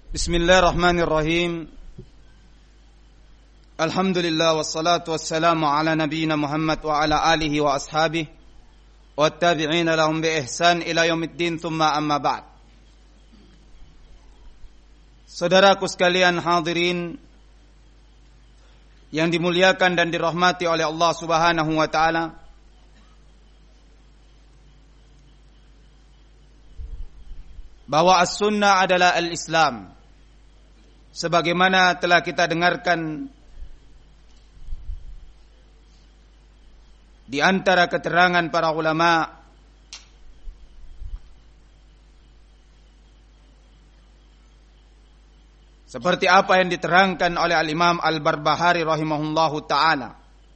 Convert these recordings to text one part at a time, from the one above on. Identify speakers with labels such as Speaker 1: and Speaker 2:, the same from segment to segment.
Speaker 1: Bismillahirrahmanirrahim. Alhamdulillah wassalatu wassalamu ala nabiyyina Muhammad wa ala alihi wa ashabihi wa tabi'ina lahum bi ihsan ila yaumiddin thumma amma ba'd. Saudaraku sekalian hadirin yang dimuliakan dan dirahmati oleh Allah Subhanahu wa taala, bahwa as-sunnah adalah al-Islam. Sebagaimana telah kita dengarkan di antara keterangan para ulama, seperti apa yang diterangkan oleh Al-Imam Al-Barbahari rahimahullahu ta'ala.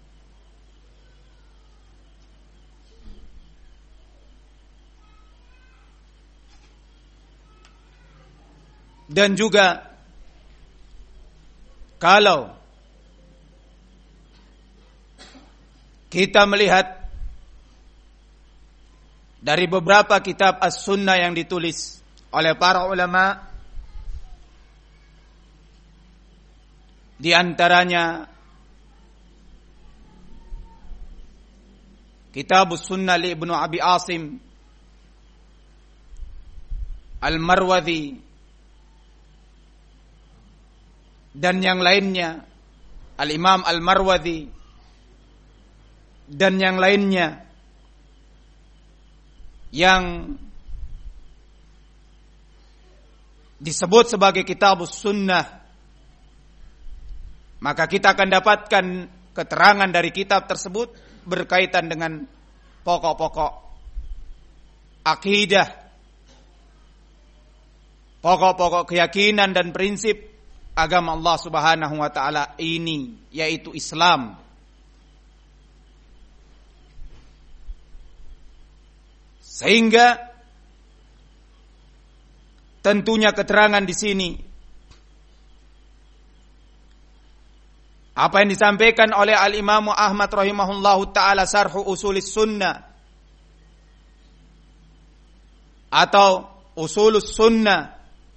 Speaker 1: Dan juga kalau kita melihat dari beberapa kitab as-sunnah yang ditulis oleh para ulama, di antaranya kitab as-sunnah li Ibnu Abi Asim Al-Marwazi dan yang lainnya, Al-Imam Al-Marwazi dan yang lainnya, yang disebut sebagai kitabus sunnah, maka kita akan dapatkan keterangan dari kitab tersebut berkaitan dengan pokok-pokok akidah, pokok-pokok keyakinan dan prinsip agama Allah Subhanahu wa taala ini, yaitu Islam. Sehingga tentunya keterangan di sini apa yang disampaikan oleh Al-Imam Ahmad rahimahullahu taala Syarh Usulis Sunnah atau Usulus Sunnah.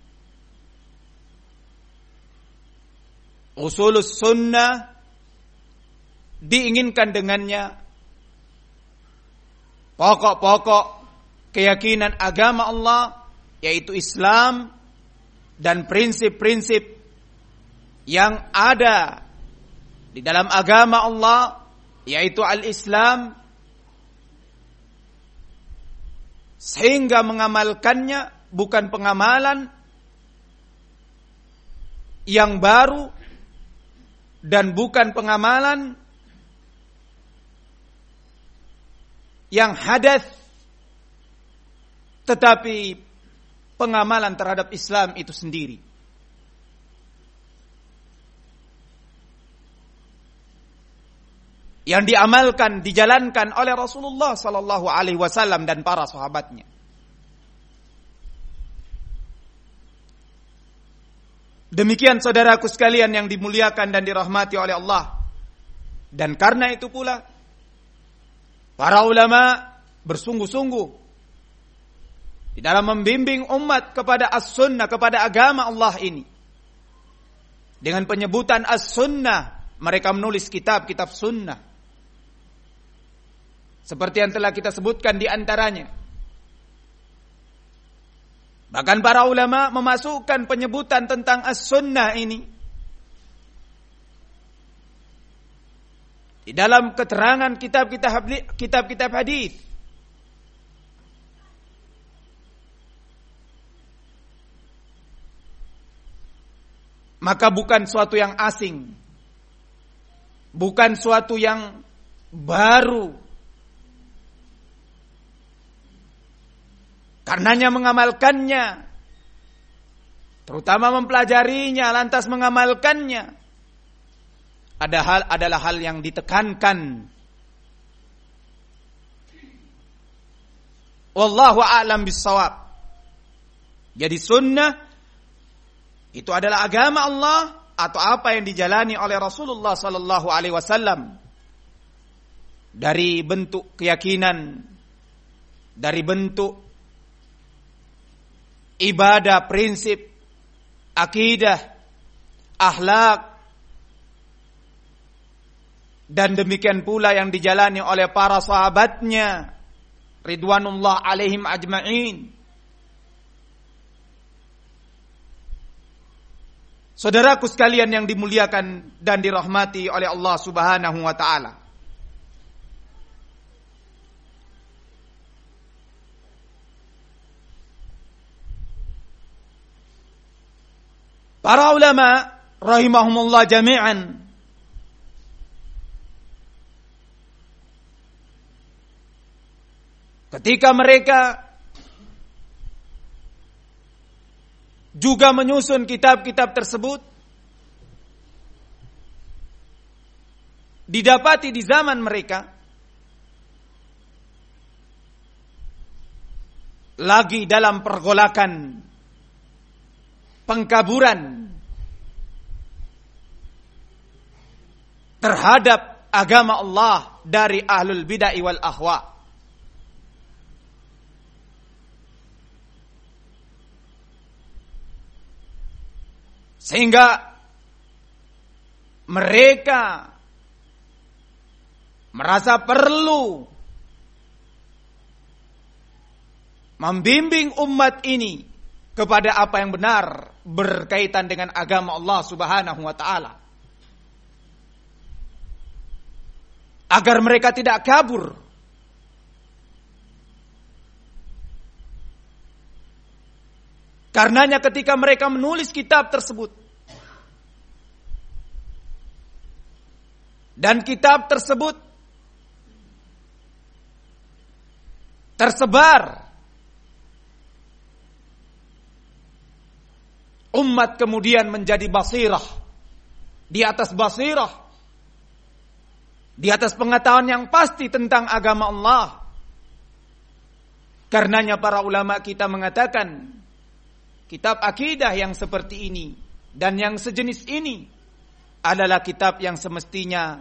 Speaker 1: Usulus sunnah diinginkan dengannya pokok-pokok keyakinan agama Allah, yaitu Islam, dan prinsip-prinsip yang ada di dalam agama Allah, yaitu al-Islam, sehingga mengamalkannya bukan pengamalan yang baru dan bukan pengamalan yang hadas, tetapi pengamalan terhadap Islam itu sendiri. Yang diamalkan, dijalankan oleh Rasulullah sallallahu alaihi wasallam dan para sahabatnya. Demikian saudaraku sekalian yang dimuliakan dan dirahmati oleh Allah. Dan karena itu pula para ulama bersungguh-sungguh di dalam membimbing umat kepada as-sunnah, kepada agama Allah ini. Dengan penyebutan as-sunnah, mereka menulis kitab-kitab sunnah. Seperti yang telah kita sebutkan di antaranya. Bahkan para ulama memasukkan penyebutan tentang as-sunnah ini di dalam keterangan kitab-kitab hadis. Maka bukan suatu yang asing, bukan suatu yang baru. Karenanya mengamalkannya, terutama mempelajarinya, lantas mengamalkannya, adalah hal yang ditekankan. Wallahu a'lam bissawab. Jadi sunnah itu adalah agama Allah atau apa yang dijalani oleh Rasulullah sallallahu alaihi wasallam dari bentuk keyakinan, dari bentuk ibadah, prinsip akidah, akhlak, dan demikian pula yang dijalani oleh para sahabatnya ridwanullah alaihim ajma'in. Saudaraku sekalian yang dimuliakan dan dirahmati oleh Allah Subhanahu wa taala. Para ulama rahimahumullah jami'an ketika mereka juga menyusun kitab-kitab tersebut, didapati di zaman mereka lagi dalam pergolakan pengkaburan terhadap agama Allah dari ahlul bid'ah wal ahwa. Sehingga mereka merasa perlu membimbing umat ini kepada apa yang benar berkaitan dengan agama Allah Subhanahu wa taala. Agar mereka tidak kabur. Karenanya ketika mereka menulis kitab tersebut dan kitab tersebut tersebar, umat kemudian menjadi basirah, di atas basirah, di atas pengetahuan yang pasti tentang agama Allah. Karenanya para ulama kita mengatakan kitab akidah yang seperti ini dan yang sejenis ini adalah kitab yang semestinya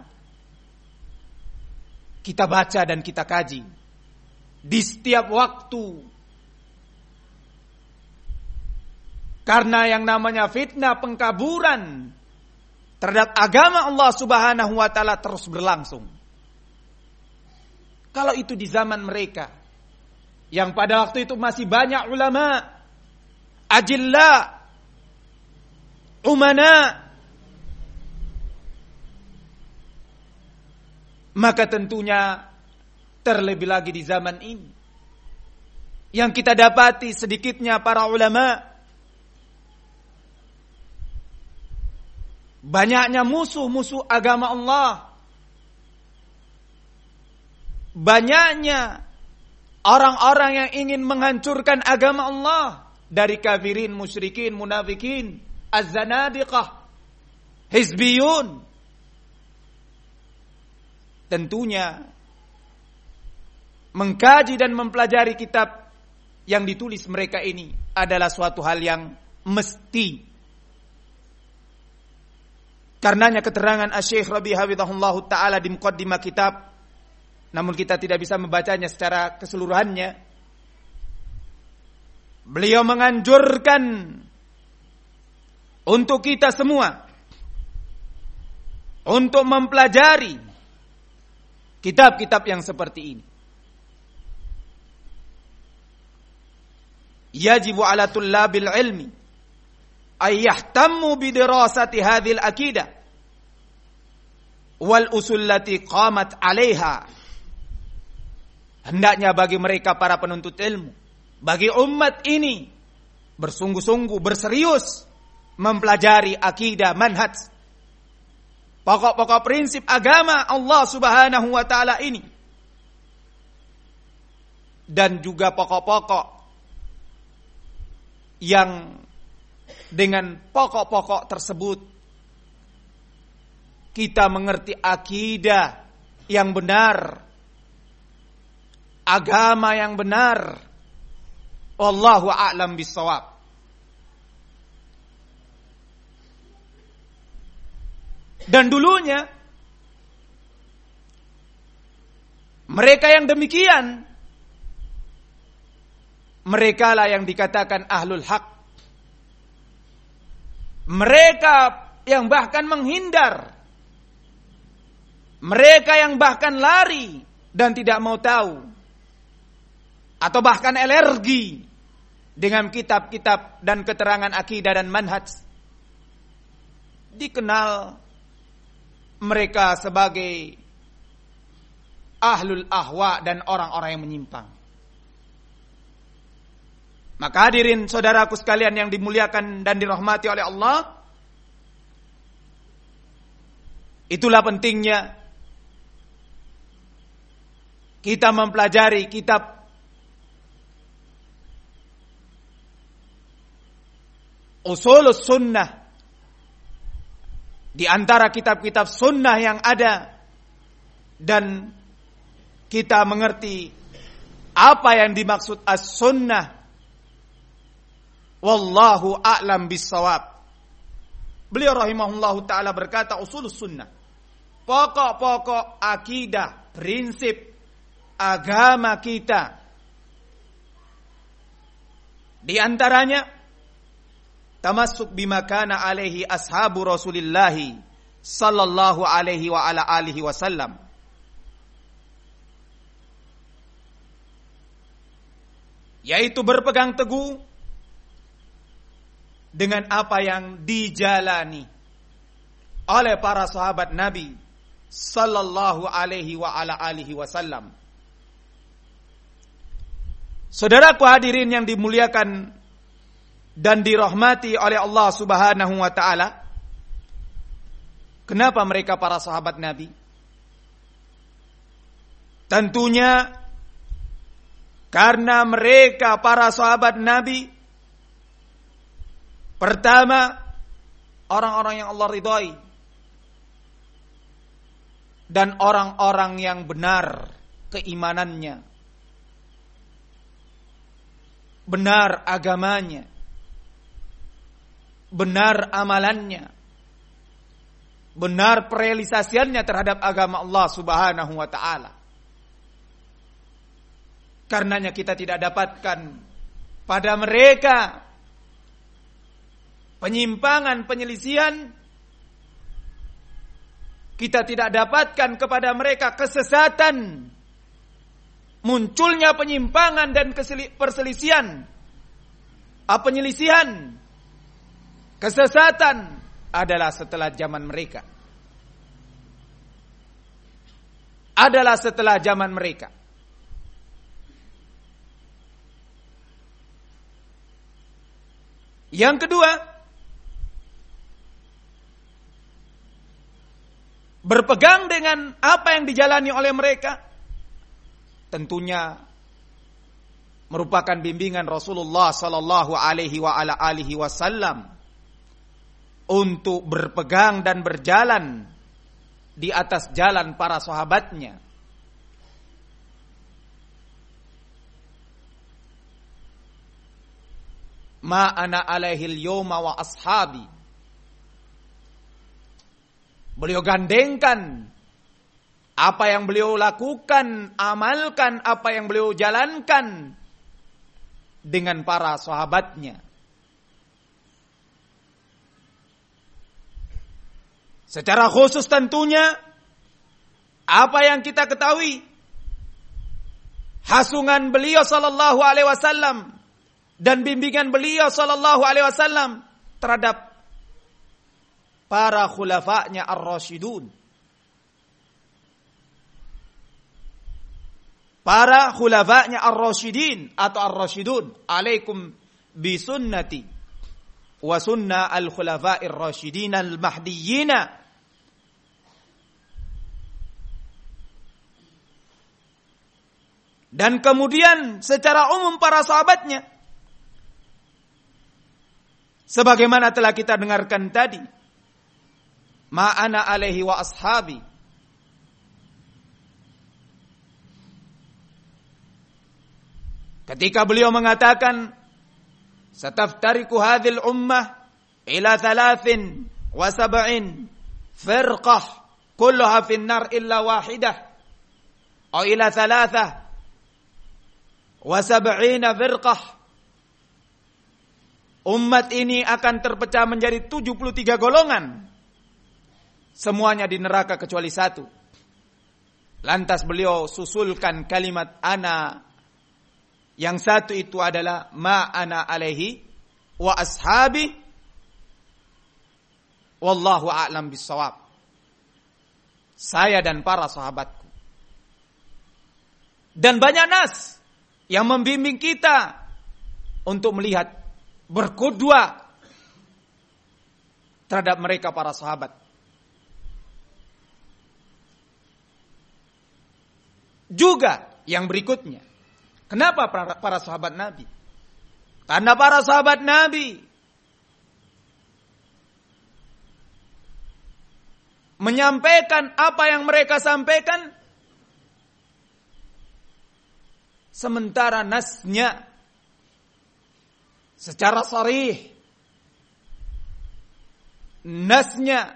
Speaker 1: kita baca dan kita kaji di setiap waktu. Karena yang namanya fitnah pengkaburan terhadap agama Allah Subhanahu wa taala terus berlangsung. Kalau itu di zaman mereka yang pada waktu itu masih banyak ulama ajilla, umana, maka tentunya terlebih lagi di zaman ini yang kita dapati sedikitnya para ulama, banyaknya musuh-musuh agama Allah, banyaknya orang-orang yang ingin menghancurkan agama Allah dari kafirin, musyrikin, munafikin, az-zanadiqah, hizbiyun. Tentunya mengkaji dan mempelajari kitab yang ditulis mereka ini adalah suatu hal yang mesti. Karenanya keterangan Asy-Syaikh Rabi hafizahullahu taala di muqaddimah kitab, namun kita tidak bisa membacanya secara keseluruhannya. Beliau menganjurkan untuk kita semua untuk mempelajari kitab-kitab yang seperti ini. Yajibu ala tullabil ilmi ay yahtammu bidirasati hadhil akidah wal usul lati qamat 'alaiha. Hendaknya bagi mereka para penuntut ilmu, bagi umat ini bersungguh-sungguh, berserius mempelajari akidah, manhaj, pokok-pokok prinsip agama Allah Subhanahu wa taala ini, dan juga pokok-pokok yang dengan pokok-pokok tersebut kita mengerti akidah yang benar, agama yang benar. Wallahu a'lam bissawab. Dan dulunya mereka yang demikian, mereka lah yang dikatakan ahlul haq. Mereka yang bahkan menghindar, mereka yang bahkan lari dan tidak mau tahu, atau bahkan alergi dengan kitab-kitab dan keterangan akidah dan manhaj, dikenal mereka sebagai ahlul ahwa dan orang-orang yang menyimpang. Maka hadirin saudaraku sekalian yang dimuliakan dan dirahmati oleh Allah, itulah pentingnya kita mempelajari kitab Ushulus Sunnah, di antara kitab-kitab sunnah yang ada, dan kita mengerti apa yang dimaksud as-sunnah. Wallahu a'lam bis-shawab. Beliau rahimahullahu ta'ala berkata, usulus sunnah, pokok-pokok akidah, prinsip agama kita. Di antaranya tamassuk bima kana alaihi ashabu Rasulillahi sallallahu alaihi wa ala alihi wasallam. Yaitu berpegang teguh dengan apa yang dijalani oleh para sahabat Nabi sallallahu alaihi wa ala alihi wasallam. Saudaraku hadirin yang dimuliakan dan dirahmati oleh Allah Subhanahu wa taala, kenapa mereka para sahabat Nabi? Tentunya karena mereka para sahabat Nabi, pertama, orang-orang yang Allah ridhai dan orang-orang yang benar keimanannya, benar agamanya, benar amalannya, benar perealisasiannya terhadap agama Allah Subhanahu wa taala. Karenanya kita tidak dapatkan pada mereka penyimpangan, penyelisihan. Kita tidak dapatkan kepada mereka kesesatan. Munculnya penyimpangan dan perselisihan, penyelisihan, kesesatan adalah setelah zaman mereka. Adalah setelah zaman mereka. Yang kedua, berpegang dengan apa yang dijalani oleh mereka, tentunya merupakan bimbingan Rasulullah sallallahu alaihi wa ala alihi wasallam untuk berpegang dan berjalan di atas jalan para sahabatnya. Ma ana alaihil yawma wa ashabi. Beliau gandengkan apa yang beliau lakukan, amalkan apa yang beliau jalankan dengan para sahabatnya. Secara khusus tentunya apa yang kita ketahui, hasungan beliau sallallahu alaihi wasallam dan bimbingan beliau sallallahu alaihi wasallam terhadap para khulafa'nya ar-rasyidun. Para khulafa'nya ar-rasyidin atau ar-rasyidun, alaikum bi sunnati wa sunnah al-khulafa'ir rasyidin al-mahdiyyina. Dan kemudian secara umum para sahabatnya, sebagaimana telah kita dengarkan tadi, ma ana alaihi wa ashabi. Ketika beliau mengatakan, sataftariku hadhil ummah ila 73 firqah kulluha fin nar illa wahidah, atau ila 73 firqah. umat ini akan terpecah menjadi 73 golongan. Semuanya di neraka kecuali satu. Lantas beliau susulkan kalimat ana. Yang satu itu adalah ma ana alaihi wa ashabi wallahu a'lam bissawab. Saya dan para sahabatku. Dan banyak nas yang membimbing kita untuk melihat, berqudwa terhadap mereka para sahabat. Juga yang berikutnya, kenapa para sahabat Nabi? Karena para sahabat Nabi menyampaikan apa yang mereka sampaikan, sementara nasnya secara sharih, nasnya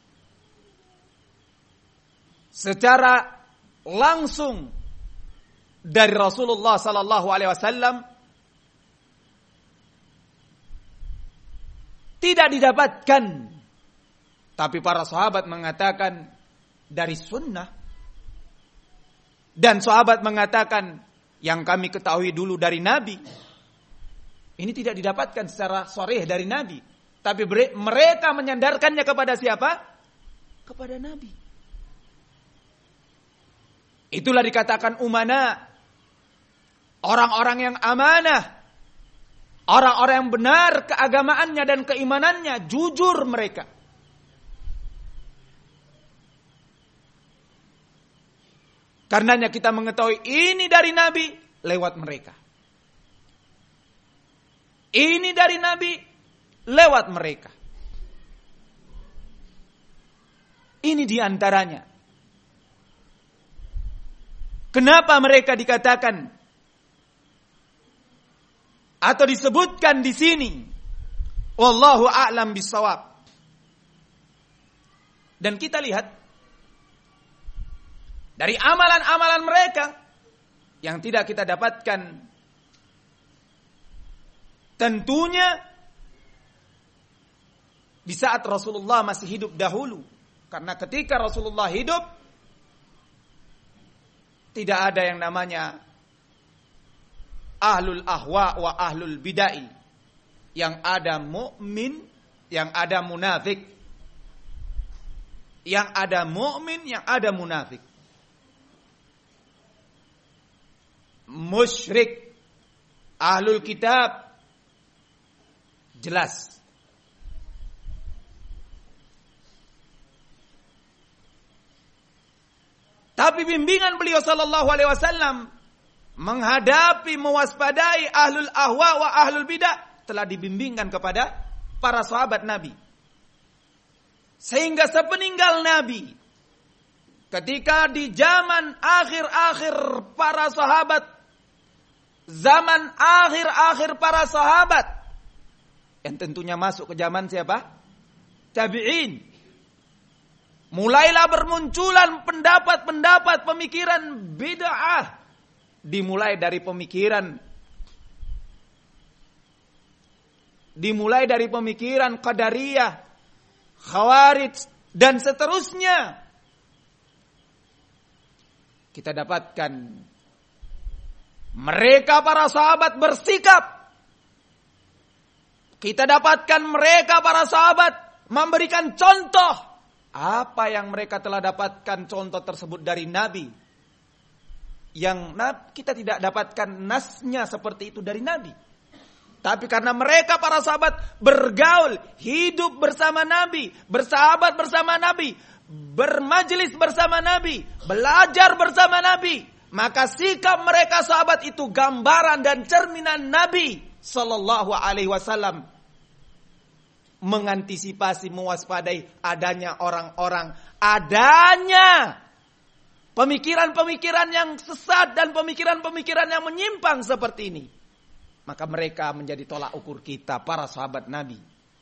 Speaker 1: secara langsung dari Rasulullah sallallahu alaihi wasallam tidak didapatkan. Tapi para sahabat mengatakan dari sunnah. Dan sahabat mengatakan yang kami ketahui dulu dari Nabi. Ini tidak didapatkan secara sharih dari Nabi. Tapi mereka menyandarkannya kepada siapa? Kepada Nabi. Itulah dikatakan umana. Orang-orang yang amanah. Orang-orang yang benar keagamaannya dan keimanannya. Jujur mereka. Karenanya kita mengetahui ini dari Nabi lewat mereka. Ini dari Nabi lewat mereka. Ini diantaranya. Kenapa mereka dikatakan atau disebutkan di sini? Wallahu a'lam bissawab. Dan kita lihat dari amalan-amalan mereka yang tidak kita dapatkan, tentunya di saat Rasulullah masih hidup dahulu. Karena ketika Rasulullah hidup, tidak ada yang namanya ahlul ahwa wa ahlul bid'ah. Yang ada mukmin, yang ada munafik. Yang ada mukmin, yang ada munafik. Musyrik, ahlul kitab, jelas. Tapi bimbingan beliau sallallahu alaihi wasallam menghadapi, mewaspadai ahlul ahwa wa ahlul bidah telah dibimbingkan kepada para sahabat Nabi. Sehingga sepeninggal Nabi, ketika di zaman akhir-akhir para sahabat, zaman akhir-akhir para sahabat, yang tentunya masuk ke zaman siapa? Tabi'in. Mulailah bermunculan pendapat-pendapat pemikiran bid'ah. Dimulai dari pemikiran Qadariyah, Khawarij, dan seterusnya. Kita dapatkan mereka para sahabat bersikap. Kita dapatkan mereka para sahabat memberikan contoh. Apa yang mereka telah dapatkan contoh tersebut dari Nabi. Yang kita tidak dapatkan nasnya seperti itu dari Nabi. Tapi karena mereka para sahabat bergaul, hidup bersama Nabi, bersahabat bersama Nabi, bermajelis bersama Nabi, belajar bersama Nabi, maka sikap mereka sahabat itu gambaran dan cerminan Nabi sallallahu alaihi wasallam. Mengantisipasi, mewaspadai adanya orang-orang, adanya pemikiran-pemikiran yang sesat dan pemikiran-pemikiran yang menyimpang seperti ini. Maka mereka menjadi tolak ukur kita, para sahabat Nabi.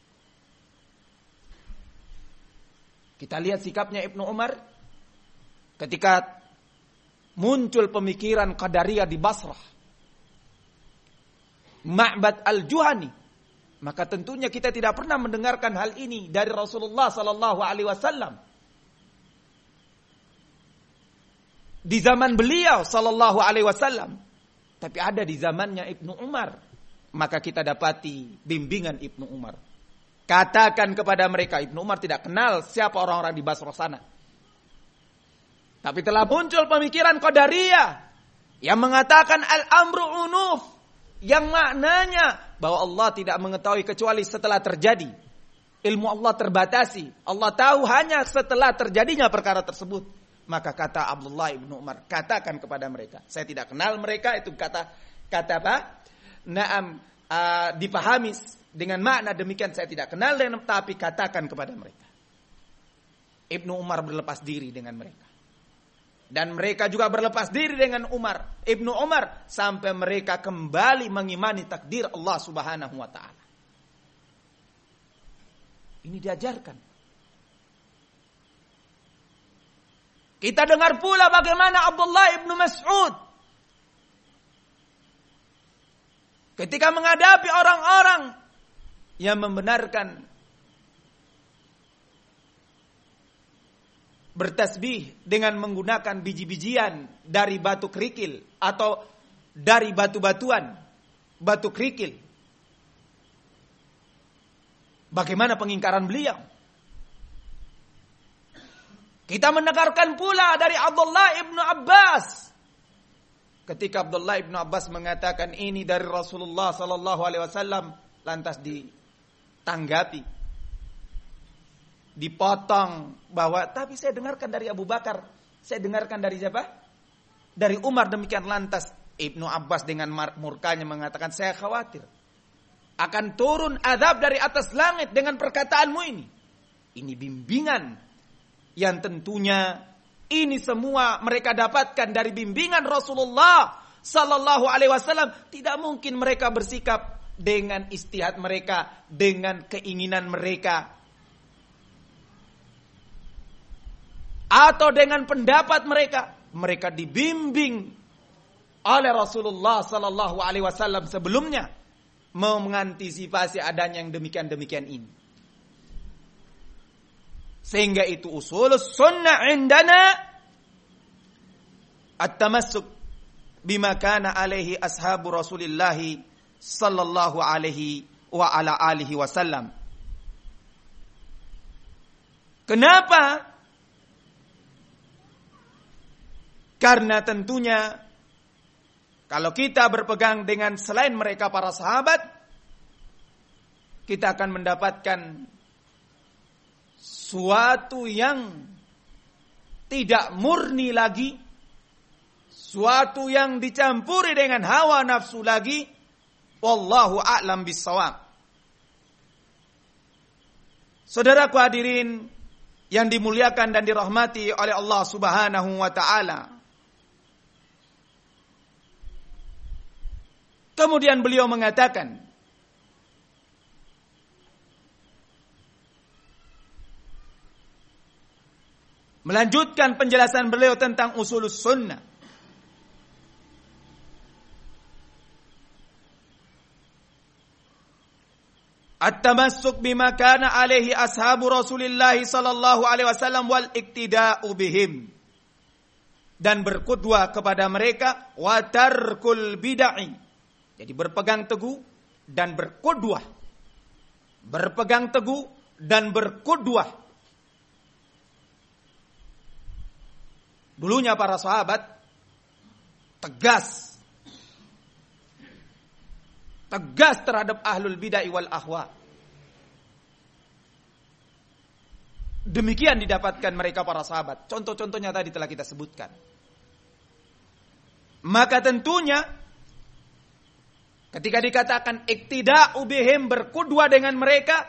Speaker 1: Kita lihat sikapnya Ibnu Umar ketika muncul pemikiran Qadariyah di Basrah. Ma'bad al-Juhani Maka tentunya kita tidak pernah mendengarkan hal ini dari Rasulullah sallallahu alaihi wasallam. Di zaman beliau sallallahu alaihi wasallam, tapi ada di zamannya Ibnu Umar. Maka kita dapati bimbingan Ibnu Umar. Katakan kepada mereka, Ibnu Umar tidak kenal siapa orang-orang di Basrah sana. Tapi telah muncul pemikiran Qadariyah yang mengatakan al-amru unuf, yang maknanya bahwa Allah tidak mengetahui kecuali setelah terjadi. Ilmu Allah terbatasi. Allah tahu hanya setelah terjadinya perkara tersebut. Maka kata Abdullah ibnu Umar, katakan kepada mereka. Saya tidak kenal mereka, itu kata apa? Naam, dipahami dengan makna demikian, saya tidak kenal, tapi katakan kepada mereka. Ibnu Umar berlepas diri dengan mereka. Dan mereka juga berlepas diri dengan Ibnu Umar, sampai mereka kembali mengimani takdir Allah Subhanahu wa taala. Ini diajarkan. Kita dengar pula bagaimana Abdullah ibnu Mas'ud ketika menghadapi orang-orang yang membenarkan bertasbih dengan menggunakan biji-bijian dari batu kerikil atau dari batu-batuan, batu kerikil. Bagaimana pengingkaran beliau? Kita mendengarkan pula dari Abdullah ibnu Abbas. Ketika Abdullah ibnu Abbas mengatakan ini dari Rasulullah sallallahu alaihi wasallam, lantas ditanggapi, dipotong bahwa tapi saya dengarkan dari Abu Bakar, saya dengarkan dari siapa? Dari Umar. Demikian lantas Ibnu Abbas dengan murkanya mengatakan, saya khawatir akan turun azab dari atas langit dengan perkataanmu ini. Ini bimbingan yang tentunya ini semua mereka dapatkan dari bimbingan Rasulullah sallallahu alaihi wasallam. Tidak mungkin mereka bersikap dengan istihad mereka, dengan keinginan mereka, atau dengan pendapat mereka. Mereka dibimbing oleh Rasulullah sallallahu alaihi wasallam sebelumnya, mau mengantisipasi adanya yang demikian-demikian ini. Sehingga itu usulus sunnah indana at-tamassuk bima kana alaihi ashabu Rasulillah sallallahu alaihi wa ala alihi wasallam. Kenapa? Karena tentunya kalau kita berpegang dengan selain mereka para sahabat, kita akan mendapatkan suatu yang tidak murni lagi, suatu yang dicampuri dengan hawa nafsu lagi. Wallahu a'lam bissawab. Saudaraku hadirin yang dimuliakan dan dirahmati oleh Allah Subhanahu wa taala. Kemudian beliau mengatakan, melanjutkan penjelasan beliau tentang usulus sunnah. At-tamassuk bima kana alaihi ashabu Rasulillah sallallahu alaihi wasallam wal iktida'u bihim. Dan berqudwah kepada mereka, wa tarkul bid'ah. Jadi berpegang teguh dan berqudwah. Berpegang teguh dan berqudwah. Dulunya para sahabat tegas terhadap ahlul bid'ah wal ahwa. Demikian didapatkan mereka para sahabat. Contoh-contohnya tadi telah kita sebutkan. Maka tentunya ketika dikatakan iktida'u bihim, berqudwah dengan mereka,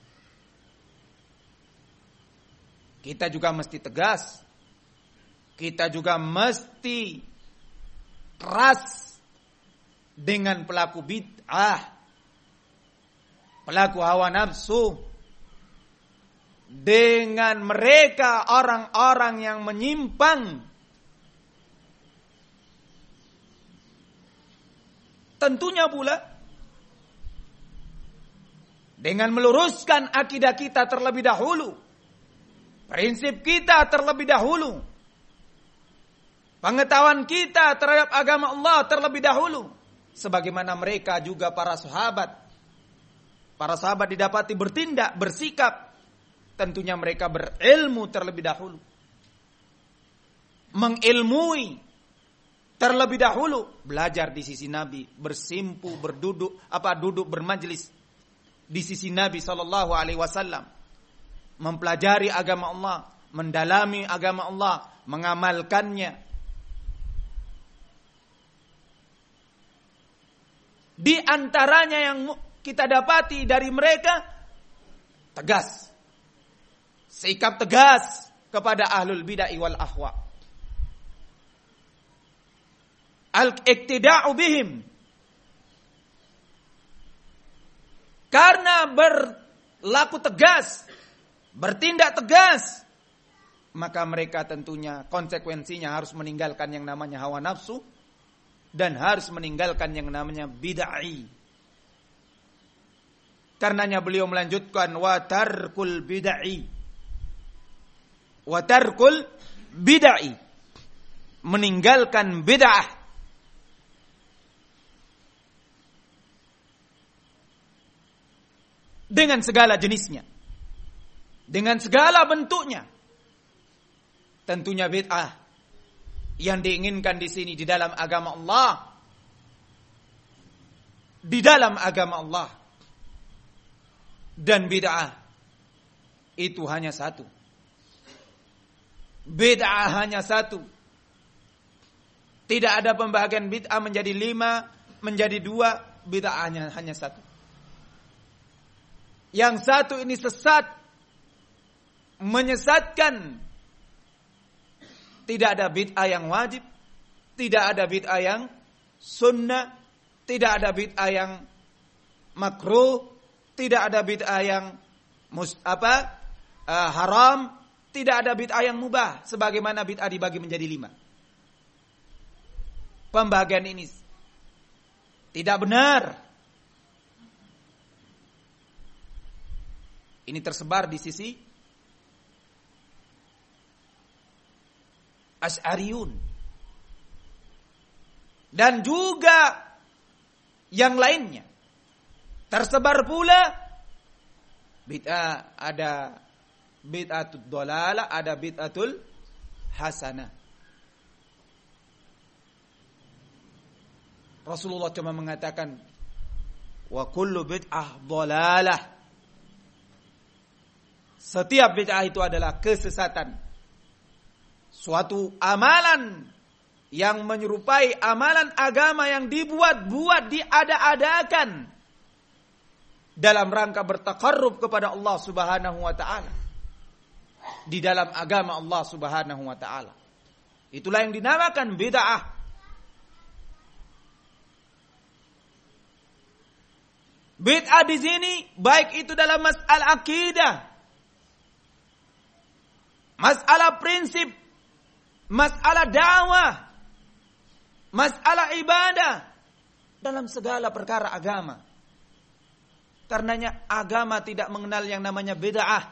Speaker 1: kita juga mesti tegas. Kita juga mesti keras dengan pelaku bid'ah, pelaku hawa nafsu, dengan mereka orang-orang yang menyimpang. Tentunya pula dengan meluruskan akidah kita terlebih dahulu, prinsip kita terlebih dahulu, pengetahuan kita terhadap agama Allah terlebih dahulu, sebagaimana mereka juga para sahabat. Para sahabat didapati bertindak, bersikap, tentunya mereka berilmu terlebih dahulu, mengilmui terlebih dahulu, belajar di sisi Nabi, bersimpu, duduk bermajlis di sisi Nabi sallallahu alaihi wasallam, mempelajari agama Allah, mendalami agama Allah, mengamalkannya. Di antaranya yang kita dapati dari mereka, tegas, sikap tegas kepada ahlul bid'ah wal ahwa. Al-iktida'u bihim. Karena berlaku tegas, bertindak tegas, maka mereka tentunya konsekuensinya harus meninggalkan yang namanya hawa nafsu dan harus meninggalkan yang namanya bid'ah. Karenanya beliau melanjutkan wa tarkul bid'ah. Wa tarkul bid'ah. Meninggalkan bid'ah. Dengan segala jenisnya, dengan segala bentuknya. Tentunya bid'ah yang diinginkan di sini di dalam agama Allah, di dalam agama Allah, dan bid'ah itu hanya satu. Bid'ah hanya satu. Tidak ada pembagian bid'ah menjadi 5, menjadi 2. Bid'ah hanya satu. Yang satu ini sesat, menyesatkan. Tidak ada bid'ah yang wajib, tidak ada bid'ah yang sunnah, tidak ada bid'ah yang makruh, tidak ada bid'ah yang haram, tidak ada bid'ah yang mubah. Sebagaimana bid'ah dibagi menjadi 5. Pembagian ini tidak benar. Ini tersebar di sisi Asy'ariyun dan juga yang lainnya. Tersebar pula bid'ah, ada bid'atul dhalalah, ada bid'atul hasanah. Rasulullah cuma mengatakan wa kullu bid'ah dhalalah. Setiap bid'ah itu adalah kesesatan. Suatu amalan yang menyerupai amalan agama yang dibuat-buat, diada-adakan dalam rangka bertaqarrub kepada Allah Subhanahu wa taala. Di dalam agama Allah Subhanahu wa taala. Itulah yang dinamakan bid'ah. Bid'ah di sini baik itu dalam masalah akidah, masalah prinsip, masalah dakwah, masalah ibadah, dalam segala perkara agama. Karenanya agama tidak mengenal yang namanya bid'ah.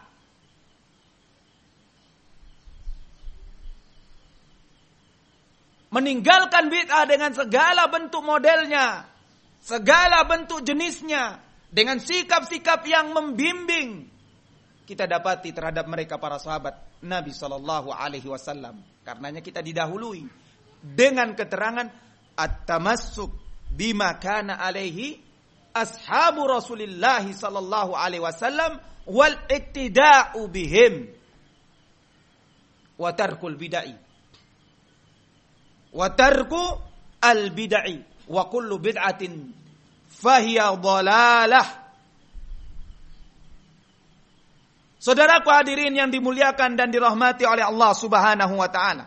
Speaker 1: Meninggalkan bid'ah dengan segala bentuk modelnya, segala bentuk jenisnya, dengan sikap-sikap yang membimbing, kita dapati terhadap mereka para sahabat Nabi sallallahu alaihi wasallam. Karenanya kita didahului dengan keterangan at-tamassuk bima kana alaihi ashabu Rasulillah sallallahu alaihi wasallam wal iktida'u bihim wa tarkul bid'ah. Wa tarku al bid'ah wa kullu bid'atin fahiya dhalalah. Saudaraku hadirin yang dimuliakan dan dirahmati oleh Allah Subhanahu wa taala.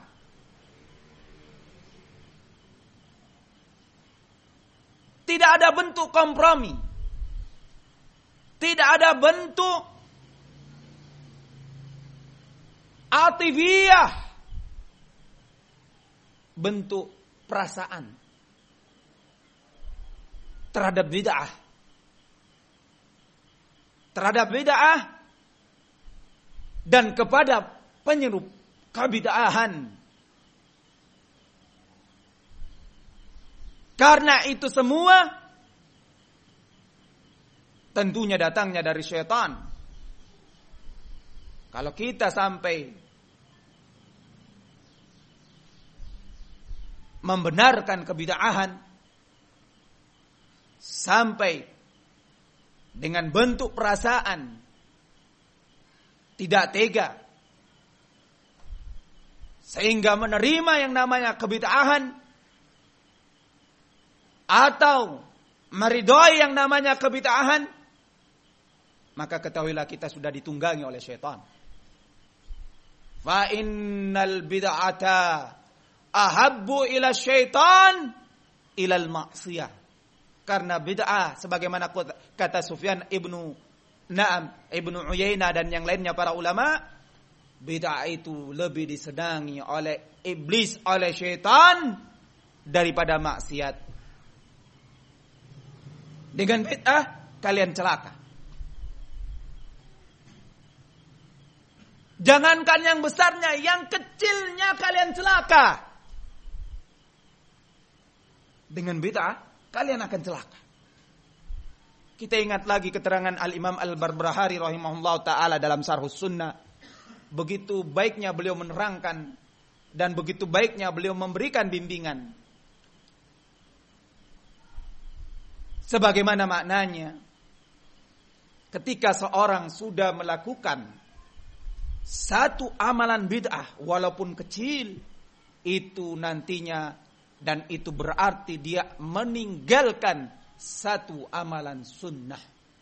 Speaker 1: Tidak ada bentuk kompromi. Tidak ada bentuk atifiyah. Bentuk perasaan terhadap bid'ah. terhadap bid'ah dan kepada penyeru kebid'ahan. Karena itu semua tentunya datangnya dari syaitan. Kalau kita sampai membenarkan kebid'ahan sampai dengan bentuk perasaan tidak tega sehingga menerima yang namanya kebid'ahan atau meridhoi yang namanya kebid'ahan, maka ketahuilah kita sudah ditunggangi oleh syaitan. Fa innal bid'ata ahabbu ila syaitan ilal ma'siyah. Karena bid'ah sebagaimana kata Sufyan ibnu Uyainah dan yang lainnya para ulama, bid'ah itu lebih disenangi oleh iblis, oleh syaitan daripada maksiat. Dengan bid'ah kalian celaka. Jangankan yang besarnya, yang kecilnya kalian celaka. Dengan bid'ah kalian akan celaka. Kita ingat lagi keterangan Al-Imam Al-Barbahari rahimahullah ta'ala dalam Syarhus Sunnah. Begitu baiknya beliau menerangkan dan begitu baiknya beliau memberikan bimbingan. Sebagaimana maknanya ketika seorang sudah melakukan satu amalan bid'ah walaupun kecil, itu nantinya dan itu berarti dia meninggalkan satu amalan sunnah.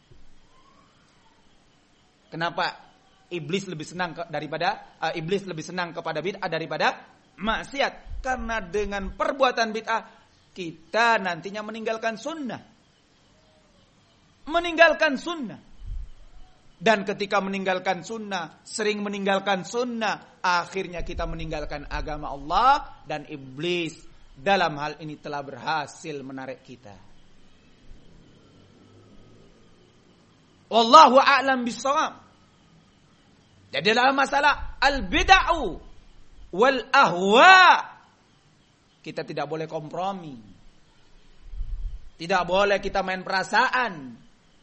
Speaker 1: Kenapa iblis lebih senang kepada bid'ah daripada maksiat? Karena dengan perbuatan bid'ah kita nantinya meninggalkan sunnah. Meninggalkan sunnah. Dan ketika meninggalkan sunnah, sering meninggalkan sunnah, akhirnya kita meninggalkan agama Allah, dan iblis dalam hal ini telah berhasil menarik kita. Wallahu a'lam bishawab. Jadi dalam masalah al-bid'ah wal ahwa, kita tidak boleh kompromi. Tidak boleh kita main perasaan.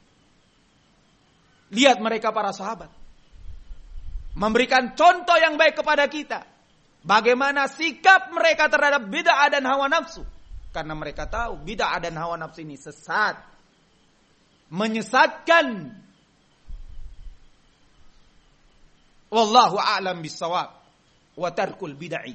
Speaker 1: Lihat mereka para sahabat memberikan contoh yang baik kepada kita. Bagaimana sikap mereka terhadap bid'ah dan hawa nafsu. Karena mereka tahu bid'ah dan hawa nafsu ini sesat, menyesatkan. Wallahu a'lam bissawab. Wa tarkul bid'ah.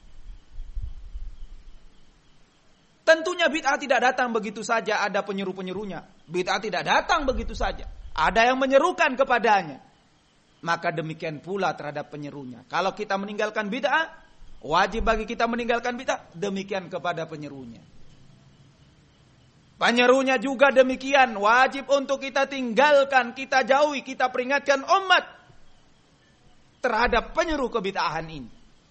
Speaker 1: Tentunya bid'ah tidak datang begitu saja ada penyeru-penyerunya. Bid'ah tidak datang begitu saja. Ada yang menyerukan kepadanya. Maka demikian pula terhadap penyerunya. Kalau kita meninggalkan bid'ah, wajib bagi kita meninggalkan bid'ah. Demikian kepada penyerunya. Penyerunya juga demikian. Wajib untuk kita tinggalkan, kita jauhi, kita peringatkan umat terhadap penyeru kebid'ahan ini.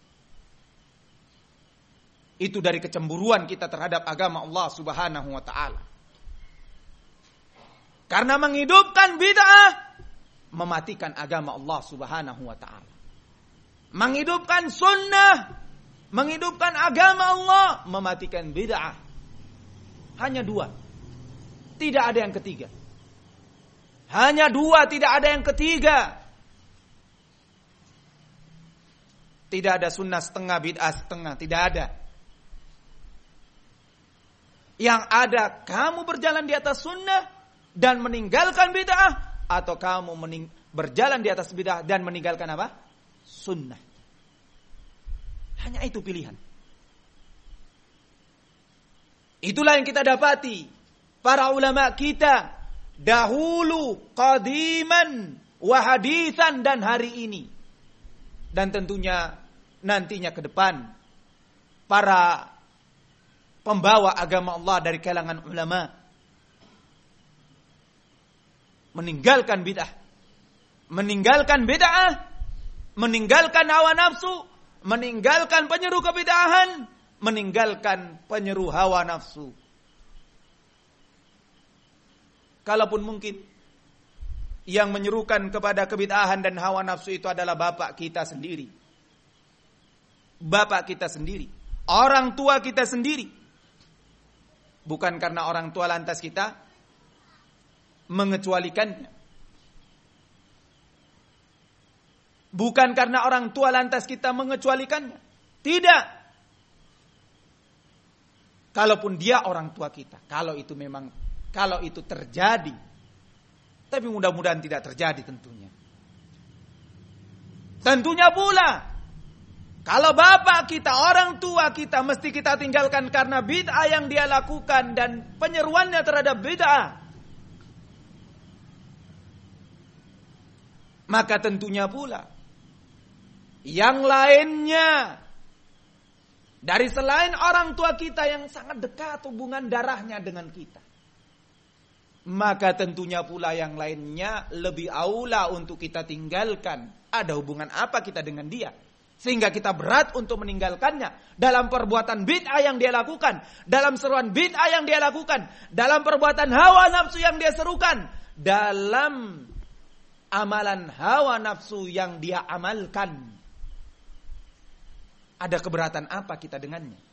Speaker 1: Itu dari kecemburuan kita terhadap agama Allah Subhanahu wa ta'ala. Karena menghidupkan bid'ah mematikan agama Allah Subhanahu wa ta'ala. Menghidupkan sunnah, menghidupkan agama Allah, mematikan bid'ah. Hanya dua. Tidak ada yang ketiga. Hanya dua, tidak ada yang ketiga. Tidak ada sunnah setengah, bid'ah setengah. Tidak ada. Yang ada kamu berjalan di atas sunnah dan meninggalkan bid'ah, atau kamu berjalan di atas bid'ah dan meninggalkan apa? Sunnah. Hanya itu pilihan. Itulah yang kita dapati para ulama kita dahulu, qadiman wa hadisan, dan hari ini. Dan tentunya nantinya ke depan para pembawa agama Allah dari kalangan ulama meninggalkan bid'ah, meninggalkan hawa nafsu, meninggalkan penyeru kebid'ahan, meninggalkan penyeru hawa nafsu. Kalaupun mungkin yang menyerukan kepada kebid'ahan dan hawa nafsu itu adalah bapak kita sendiri. Bapak kita sendiri. Orang tua kita sendiri. Bukan karena orang tua lantas kita mengecualikannya. Bukan karena orang tua lantas kita mengecualikannya. Tidak. Kalaupun dia orang tua kita. Kalau itu terjadi. Tapi mudah-mudahan tidak terjadi tentunya. Tentunya pula, kalau bapak kita, orang tua kita, mesti kita tinggalkan karena bid'ah yang dia lakukan dan penyeruannya terhadap bid'ah. Maka tentunya pula, yang lainnya, dari selain orang tua kita yang sangat dekat hubungan darahnya dengan kita. Maka tentunya pula yang lainnya lebih aula untuk kita tinggalkan. Ada hubungan apa kita dengan dia? Sehingga kita berat untuk meninggalkannya. Dalam perbuatan bid'ah yang dia lakukan. Dalam seruan bid'ah yang dia lakukan. Dalam perbuatan hawa nafsu yang dia serukan. Dalam amalan hawa nafsu yang dia amalkan. Ada keberatan apa kita dengannya?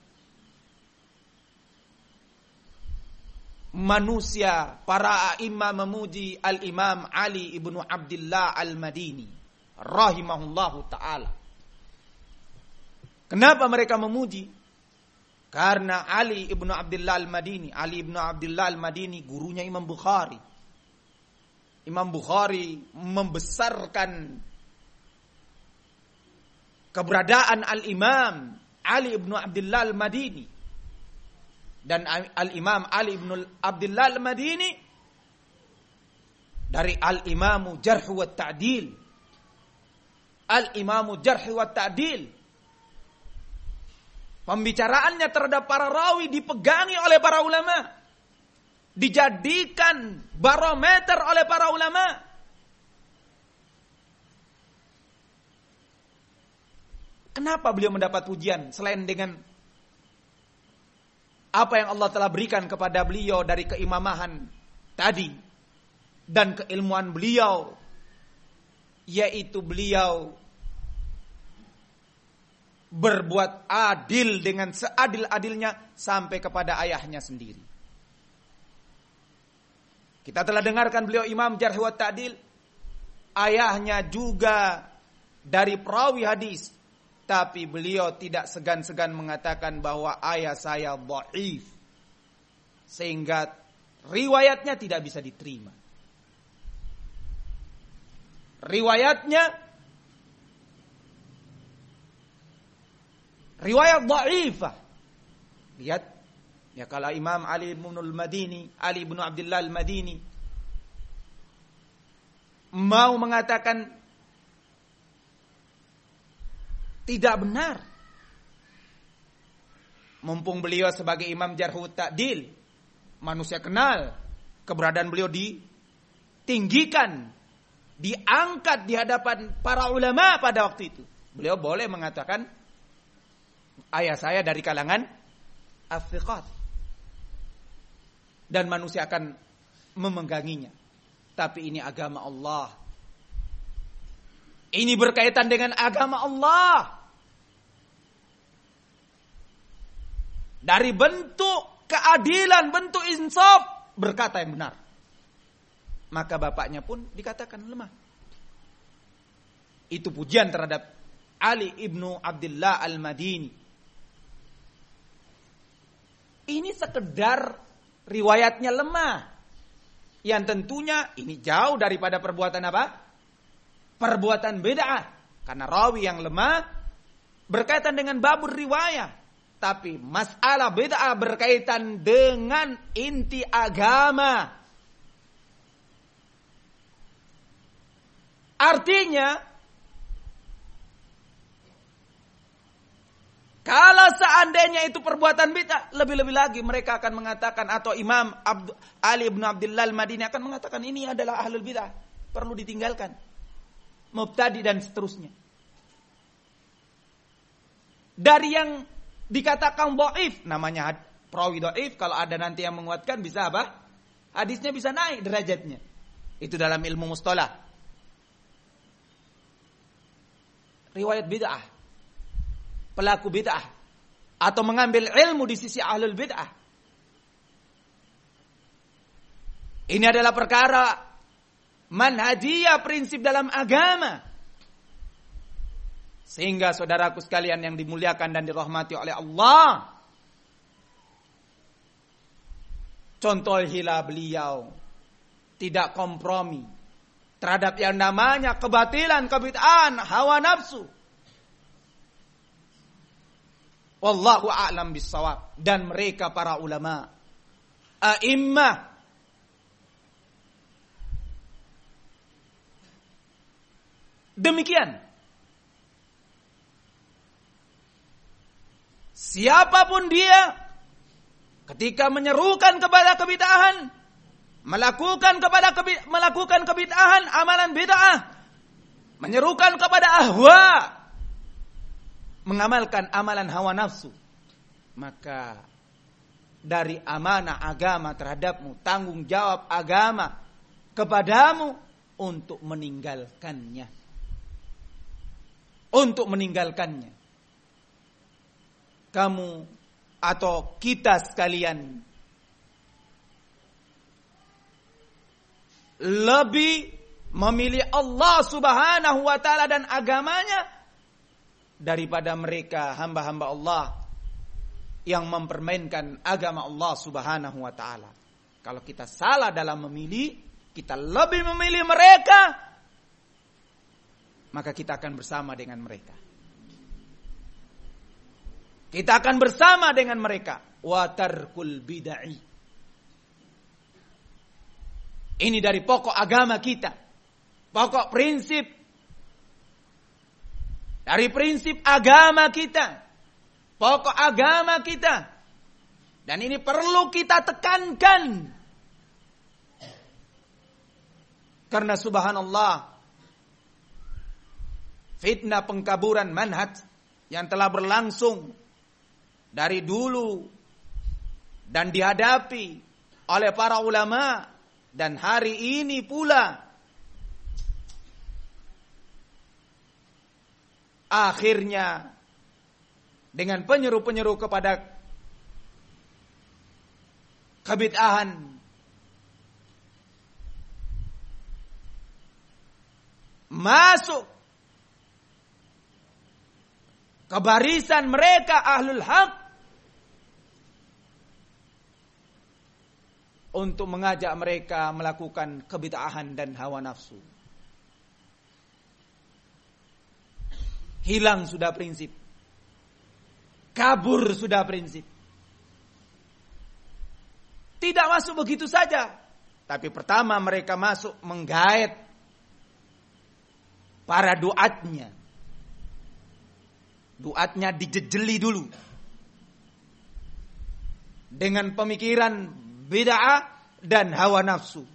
Speaker 1: Manusia, para a'imah memuji Al-Imam Ali ibnu Abdillah Al-Madini rahimahullahu ta'ala. Kenapa mereka memuji? Karena Ali ibnu Abdillah Al-Madini, Ali ibnu Abdillah Al-Madini gurunya Imam Bukhari. Imam Bukhari membesarkan keberadaan Al-Imam Ali ibnu Abdillah Al-Madini. Dan Al-Imam Ali ibn Abdillah Al-Madini dari Al-Imamu Jarh wa Ta'dil. Al-Imamu Jarh wa Ta'dil. Pembicaraannya terhadap para rawi dipegangi oleh para ulama. Dijadikan barometer oleh para ulama. Kenapa beliau mendapat pujian selain dengan apa yang Allah telah berikan kepada beliau dari keimamahan tadi dan keilmuan beliau, yaitu beliau berbuat adil dengan seadil-adilnya sampai kepada ayahnya sendiri. Kita telah dengarkan beliau Imam Jarh wa Ta'dil, ayahnya juga dari perawi hadis. Tapi beliau tidak segan-segan mengatakan bahwa ayah saya dhaif. Sehingga riwayatnya tidak bisa diterima. Riwayatnya riwayat dhaifah. Lihat, ya kalau Imam Ali ibn al-Madini, Ali ibn Abdillah al-Madini mau mengatakan tidak benar. Mumpung beliau sebagai Imam Jarh wa Ta'dil, manusia kenal, keberadaan beliau ditinggikan, diangkat di hadapan para ulama pada waktu itu. Beliau boleh mengatakan, ayah saya dari kalangan as-siqat. Dan manusia akan memeganginya. Tapi ini agama Allah. Ini berkaitan dengan agama Allah. Dari bentuk keadilan, bentuk insaf, berkata yang benar. Maka bapaknya pun dikatakan lemah. Itu pujian terhadap Ali ibnu Abdillah Al-Madini. Ini sekedar riwayatnya lemah. Yang tentunya ini jauh daripada perbuatan apa? Perbuatan bid'ah. Karena rawi yang lemah berkaitan dengan babur riwayah. Tapi masalah bid'ah berkaitan dengan inti agama. Artinya, kalau seandainya itu perbuatan bid'ah, lebih-lebih lagi mereka akan mengatakan, atau Imam Ali bin Abdillah Al-Madini akan mengatakan ini adalah ahlul bid'ah, perlu ditinggalkan. Mubtadi dan seterusnya. Dari yang dikatakan dhaif, namanya perawi dhaif, kalau ada nanti yang menguatkan bisa apa? Hadisnya bisa naik derajatnya. Itu dalam ilmu mustalah. Riwayat bid'ah. Pelaku bid'ah. Atau mengambil ilmu di sisi ahlul bid'ah. Ini adalah perkara manhajiyah, prinsip dalam agama. Sehingga saudaraku sekalian yang dimuliakan dan dirahmati oleh Allah, contohilah beliau tidak kompromi terhadap yang namanya kebatilan, kebid'ahan, hawa nafsu. Wallahu a'lam bissawab. Dan mereka para ulama, a'immah, demikian. Siapapun dia, ketika menyerukan kepada kebid'ahan, melakukan kebid'ahan, amalan bid'ah, menyerukan kepada ahwa, mengamalkan amalan hawa nafsu, maka dari amanah agama terhadapmu, tanggung jawab agama kepadamu untuk meninggalkannya. Untuk meninggalkannya. Kamu atau kita sekalian lebih memilih Allah Subhanahu wa taala dan agamanya daripada mereka hamba-hamba Allah yang mempermainkan agama Allah Subhanahu wa taala. Kalau kita salah dalam memilih, kita lebih memilih mereka, maka kita akan bersama dengan mereka. Kita akan bersama dengan mereka. Wa tarkul bid'ah. Ini dari pokok agama kita. Pokok prinsip. Dari prinsip agama kita. Pokok agama kita. Dan ini perlu kita tekankan. Karena subhanallah, fitnah pengkaburan manhaj yang telah berlangsung dari dulu dan dihadapi oleh para ulama dan hari ini pula akhirnya dengan penyeru-penyeru kepada kebid'ahan masuk ke barisan mereka ahlul haq untuk mengajak mereka melakukan kebid'ahan dan hawa nafsu. Hilang sudah prinsip. Kabur sudah prinsip. Tidak masuk begitu saja. Tapi pertama mereka masuk menggait para duatnya. Duatnya dijejeli dulu. Dengan pemikiran bid'ah dan hawa nafsu.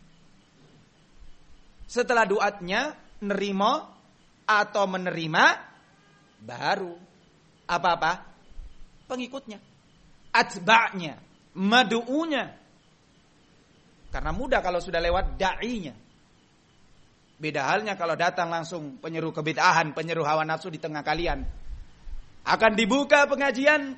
Speaker 1: Setelah duatnya nerima atau menerima, baru apa-apa? Pengikutnya, atba'nya, madu'unya. Karena mudah kalau sudah lewat da'inya. Beda halnya kalau datang langsung penyeru kebid'ahan, penyeru hawa nafsu di tengah kalian. Akan dibuka pengajian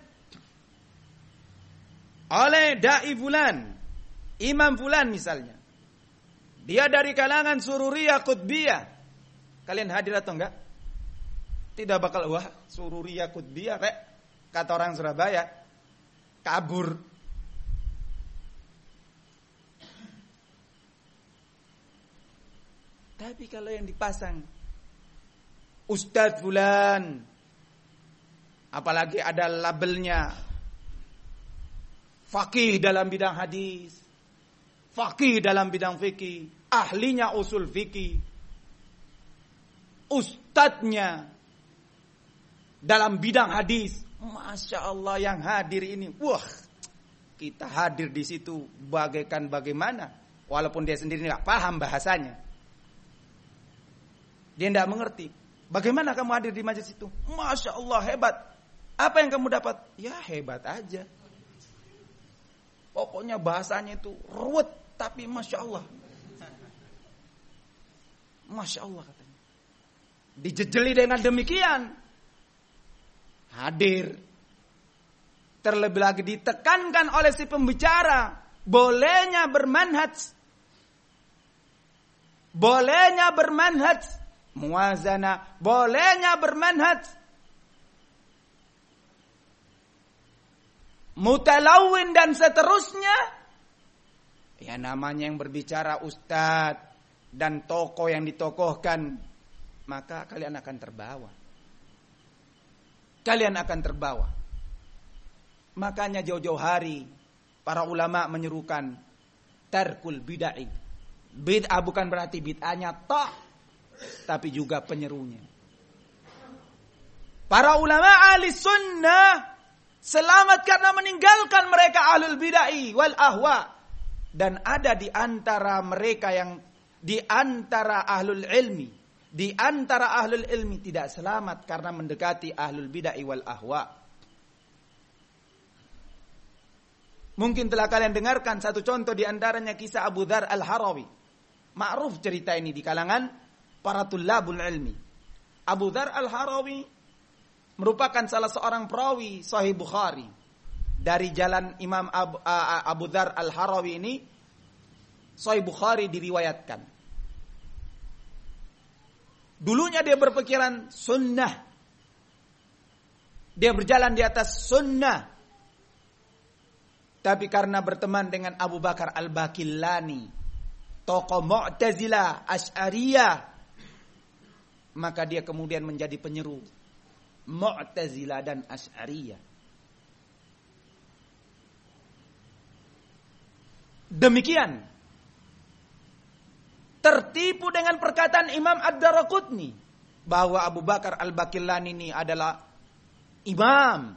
Speaker 1: oleh da'i fulan, imam fulan misalnya. Dia dari kalangan sururiyah qutbiyah. Kalian hadir atau enggak? Tidak bakal, wah sururiyah qutbiyah kayak kata orang Surabaya, kabur. Tapi kalau yang dipasang Ustadz fulan, apalagi ada labelnya faqih dalam bidang hadis, faqih dalam bidang fikih, ahlinya usul fikih, ustadznya dalam bidang hadis. Masya Allah yang hadir ini, wah kita hadir di situ bagaikan bagaimana, walaupun dia sendiri nggak paham bahasanya, dia tidak mengerti. Bagaimana kamu hadir di majelis itu? Masya Allah hebat. Apa yang kamu dapat? Ya hebat aja. Pokoknya bahasanya itu ruwet, tapi Masya Allah. Masya Allah katanya. Dijejeli dengan demikian. Hadir. Terlebih lagi ditekankan oleh si pembicara. Bolehnya bermanhaj. Bolehnya bermanhaj. Muwazana. Bolehnya bermanhaj. Mutalawin dan seterusnya. Ya namanya yang berbicara ustadz dan tokoh yang ditokohkan, maka kalian akan terbawa. Kalian akan terbawa. Makanya jauh-jauh hari para ulama menyerukan tarkul bid'ah. Bid'ah bukan berarti bid'ahnya toh, tapi juga penyerunya. Para ulama ahli sunnah selamat karena meninggalkan mereka ahlul bid'ah wal ahwa. Dan ada di antara mereka yang di antara ahlul ilmi, di antara ahlul ilmi tidak selamat karena mendekati ahlul bid'ah wal ahwa. Mungkin telah kalian dengarkan satu contoh di antaranya kisah Abu Dzar Al-Harawi. Ma'ruf cerita ini di kalangan para tullabul ilmi. Abu Dzar Al-Harawi merupakan salah seorang perawi Sahih Bukhari. Dari jalan Imam Abu Dzar Al-Harawi ini Sahih Bukhari diriwayatkan. Dulunya dia berpikiran sunnah. Dia berjalan di atas sunnah. Tapi karena berteman dengan Abu Bakar Al-Bakillani, tokoh Mu'tazilah, Asy'ariyah, maka dia kemudian menjadi penyeru Mu'tazilah dan Asy'ariyah. Demikian tertipu dengan perkataan Imam Ad-Daraqutni bahwa Abu Bakar Al-Bakillani ini adalah imam.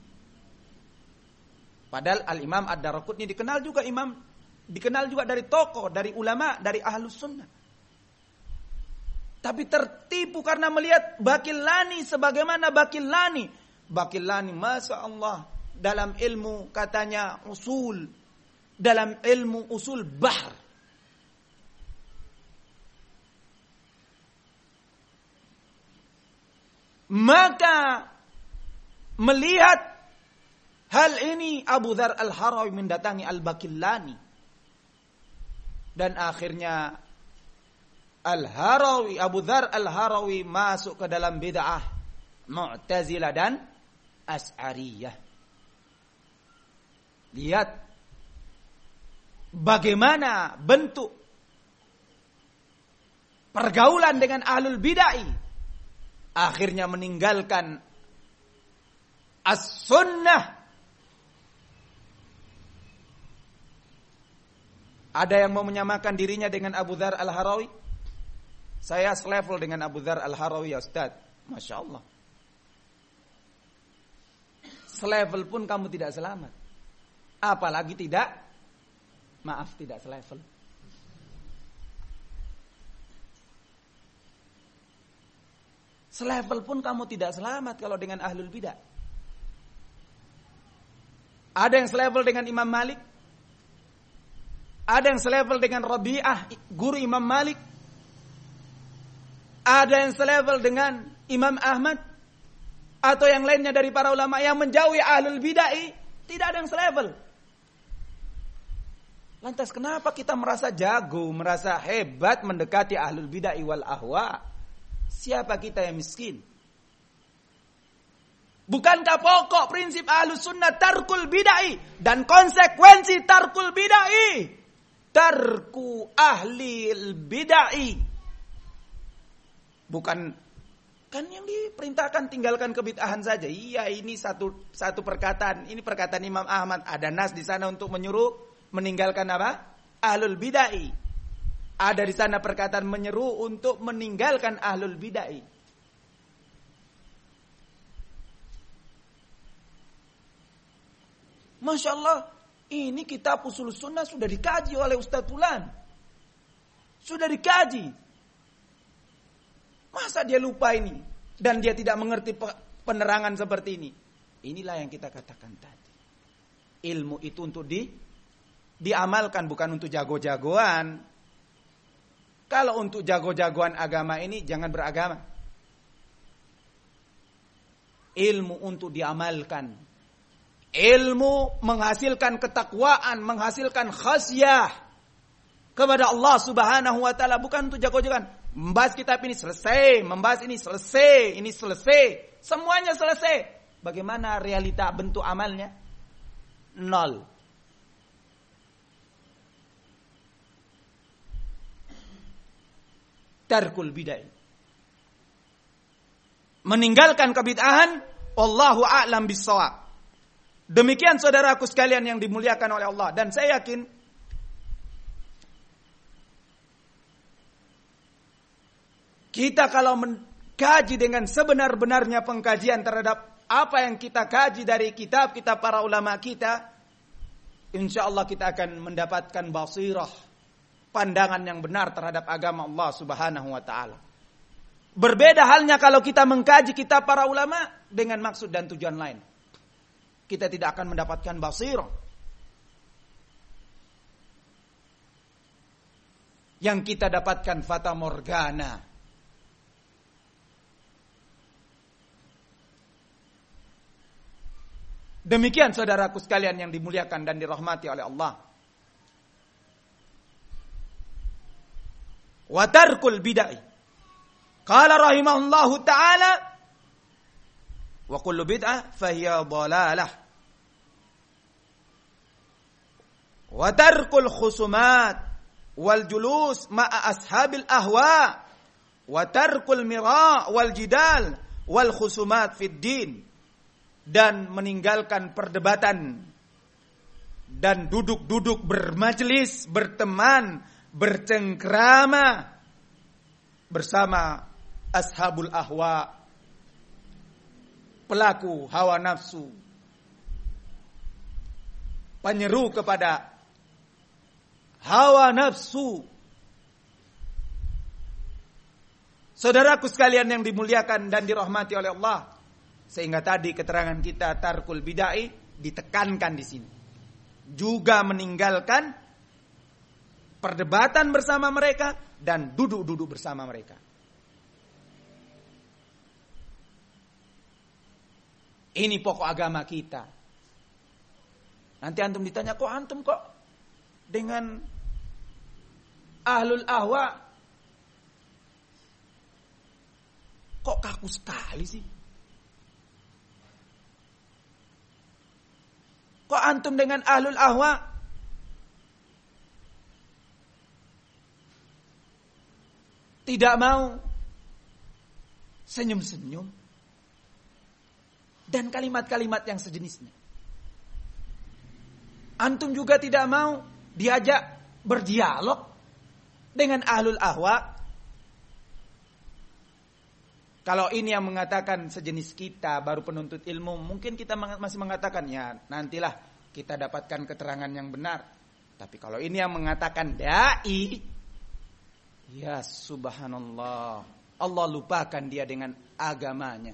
Speaker 1: Padahal Al-Imam Ad-Daraqutni dikenal juga dari tokoh, dari ulama, dari ahlus sunnah. Tapi tertipu karena melihat Bakillani sebagaimana Bakillani. Bakillani, masya Allah, dalam ilmu katanya usul, dalam ilmu usul bahr. Maka melihat hal ini Abu Dzar Al-Harawi mendatangi Al-Bakillani. Dan akhirnya Abu Dzar Al-Harawi masuk ke dalam bid'ah Mu'tazilah dan Asy'ariyah. Lihat bagaimana bentuk pergaulan dengan ahlul bid'ah. Akhirnya meninggalkan as-sunnah. Ada yang mau menyamakan dirinya dengan Abu Dzar Al-Harawi? Saya selevel dengan Abu Dzar Al-Harawi ya Ustaz. Masya Allah. Selevel pun kamu tidak selamat. Apalagi tidak selevel. Selevel pun kamu tidak selamat kalau dengan ahlul bidah. Ada yang selevel dengan Imam Malik. Ada yang selevel dengan Rabi'ah, guru Imam Malik. Ada yang selevel dengan Imam Ahmad. Atau yang lainnya dari para ulama yang menjauhi ahlul bidah. Tidak ada yang selevel. Lantas kenapa kita merasa jago, merasa hebat mendekati ahlul bidah wal ahwa? Siapa kita yang miskin? Bukankah pokok prinsip ahlus sunnah tarkul bid'ah dan konsekuensi tarkul bid'ah? Tarku ahli bid'ah. Bukan kan yang diperintahkan tinggalkan kebid'ahan saja. Iya, ini satu perkataan. Ini perkataan Imam Ahmad. Ada nas di sana untuk menyuruh meninggalkan apa? Ahlul bid'ah. Ada di sana perkataan menyeru untuk meninggalkan ahlul bid'ah. Masya Allah, ini kitab usul sunnah sudah dikaji oleh Ustaz Fulan. Sudah dikaji. Masa dia lupa ini? Dan dia tidak mengerti penerangan seperti ini. Inilah yang kita katakan tadi. Ilmu itu untuk diamalkan, bukan untuk jago-jagoan. Kalau untuk jago-jagoan agama ini jangan beragama. Ilmu untuk diamalkan. Ilmu menghasilkan ketakwaan, menghasilkan khasyah kepada Allah Subhanahu wa taala, bukan untuk jago-jagoan. Membahas kitab ini selesai, membahas ini selesai, semuanya selesai. Bagaimana realita bentuk amalnya? Nol. Tarkul bid'ah. Meninggalkan kebid'ahan, wallahu a'lam bissawab. Demikian saudaraku sekalian yang dimuliakan oleh Allah, dan saya yakin kita kalau mengkaji dengan sebenar-benarnya pengkajian terhadap apa yang kita kaji dari kitab-kitab para ulama kita, insya Allah kita akan mendapatkan basirah, pandangan yang benar terhadap agama Allah Subhanahu wa taala. Berbeda halnya kalau kita mengkaji kitab para ulama dengan maksud dan tujuan lain. Kita tidak akan mendapatkan basirah. Yang kita dapatkan fata morgana. Demikian saudaraku sekalian yang dimuliakan dan dirahmati oleh Allah. Wa tarkul bid'ah. Qala rahimahullahu ta'ala wa kullu bid'ah fahiya dhalalah. Wa tarkul khusumat wal julus ma'a ashabil ahwa wa tarkul mira' wal jidal wal khusumat fid din. Dan meninggalkan perdebatan dan duduk-duduk bermajelis, berteman, bercengkrama bersama ashabul ahwa, pelaku hawa nafsu, penyeru kepada hawa nafsu. Saudaraku sekalian yang dimuliakan dan dirahmati oleh Allah, sehingga tadi keterangan kita tarkul bid'ah ditekankan di sini. Juga meninggalkan perdebatan bersama mereka dan duduk-duduk bersama mereka. Ini pokok agama kita. Nanti antum ditanya, kok antum kok dengan ahlul ahwa kok kaku sekali sih? Kok antum dengan ahlul ahwa tidak mau senyum-senyum dan kalimat-kalimat yang sejenisnya? Antum juga tidak mau diajak berdialog dengan ahlul ahwa. Kalau ini yang mengatakan sejenis kita, baru penuntut ilmu, mungkin kita masih mengatakan, ya nantilah kita dapatkan keterangan yang benar. Tapi kalau ini yang mengatakan da'i, ya subhanallah, Allah lupakan dia dengan agamanya.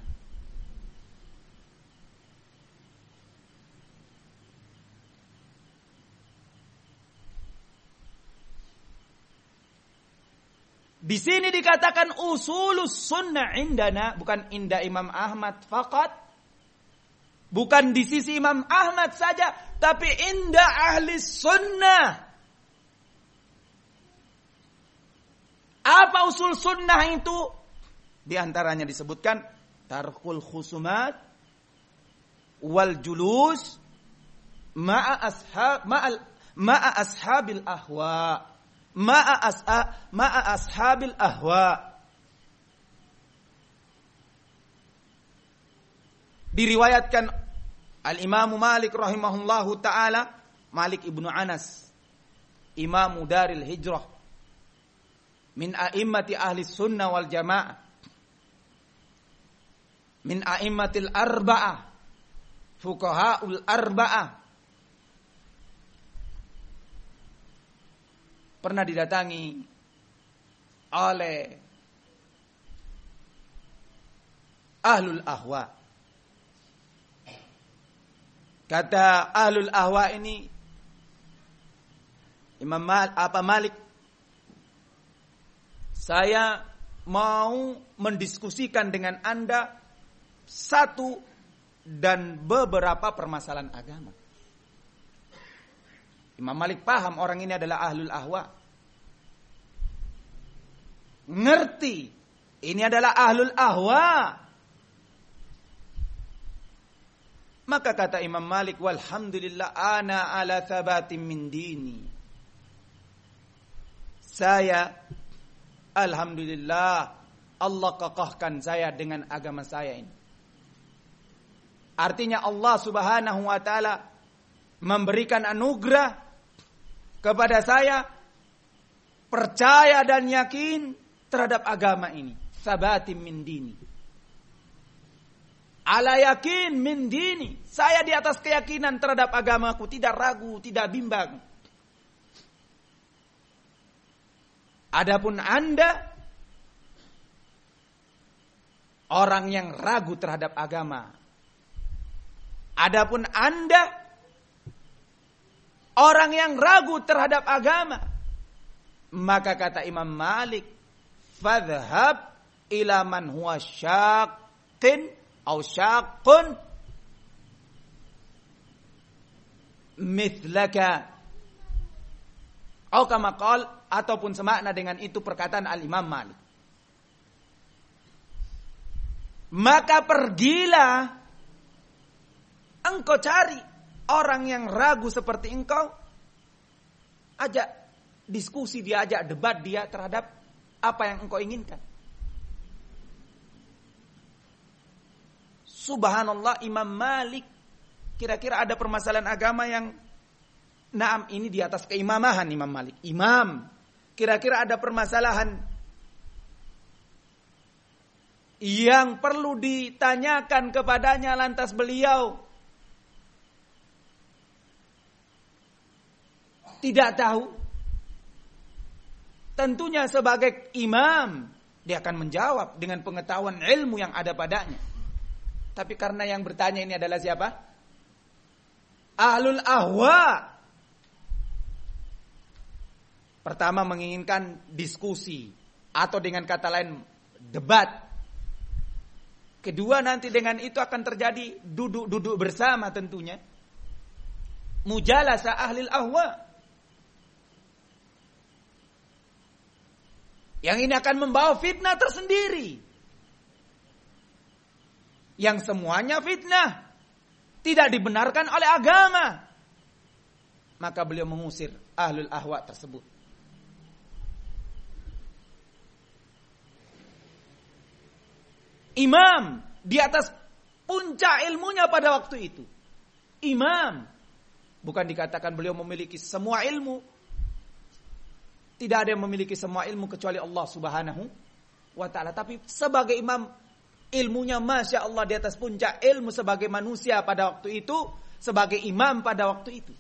Speaker 1: Di sini dikatakan usulus sunnah indana, bukan inda Imam Ahmad faqat, bukan di sisi Imam Ahmad saja, tapi inda ahli sunnah. Apa usul sunnah itu? Di antaranya disebutkan tarkul khusumat wal julus ma'a ashabil ahwa. Ma'a ashabil ahwa. Diriwayatkan Al-Imam Malik rahimahullahu ta'ala, Malik ibnu Anas, Imamu Daril Hijrah, min a'immati ahli sunnah wal jamaah, min a'immatil arba'ah, fuqaha'ul arba'ah, pernah didatangi oleh ahlul ahwa. Kata ahlul ahwa ini, Malik Saya mau mendiskusikan dengan Anda satu dan beberapa permasalahan agama. Imam Malik paham orang ini adalah ahlul ahwa. Ngerti, ini adalah ahlul ahwa. Maka kata Imam Malik, walhamdulillah ana ala thabatin min dini. Saya, alhamdulillah, Allah kokohkan saya dengan agama saya ini. Artinya Allah subhanahu wa ta'ala memberikan anugerah kepada saya, percaya dan yakin terhadap agama ini. Thabatin min dini. Ala yakin min dini. Saya di atas keyakinan terhadap agamaku, tidak ragu, tidak bimbang. Adapun Anda orang yang ragu terhadap agama. Adapun Anda orang yang ragu terhadap agama. Maka kata Imam Malik, fadhhab ila man huwa syaqqin atau syaqqun mithlaka. Atau kama qala, ataupun semakna dengan itu perkataan Al-Imam Malik. Maka pergilah engkau cari orang yang ragu seperti engkau, ajak diskusi dia, ajak debat dia terhadap apa yang engkau inginkan. Subhanallah, Imam Malik kira-kira ada permasalahan agama yang naam ini di atas keimamahan Imam Malik. Imam, kira-kira ada permasalahan yang perlu ditanyakan kepadanya, lantas beliau tidak tahu. Tentunya sebagai imam dia akan menjawab dengan pengetahuan ilmu yang ada padanya. Tapi karena yang bertanya ini adalah siapa? Ahlul ahwa. Pertama menginginkan diskusi atau dengan kata lain debat. Kedua nanti dengan itu akan terjadi duduk-duduk bersama tentunya. Mujalasa ahlil ahwa. Yang ini akan membawa fitnah tersendiri. Yang semuanya fitnah. Tidak dibenarkan oleh agama. Maka beliau mengusir ahlul ahwa tersebut. Imam di atas puncak ilmunya pada waktu itu. Imam. Bukan dikatakan beliau memiliki semua ilmu. Tidak ada yang memiliki semua ilmu kecuali Allah subhanahu wa ta'ala. Tapi sebagai imam, ilmunya Masya Allah di atas puncak ilmu sebagai manusia pada waktu itu. Sebagai imam pada waktu itu.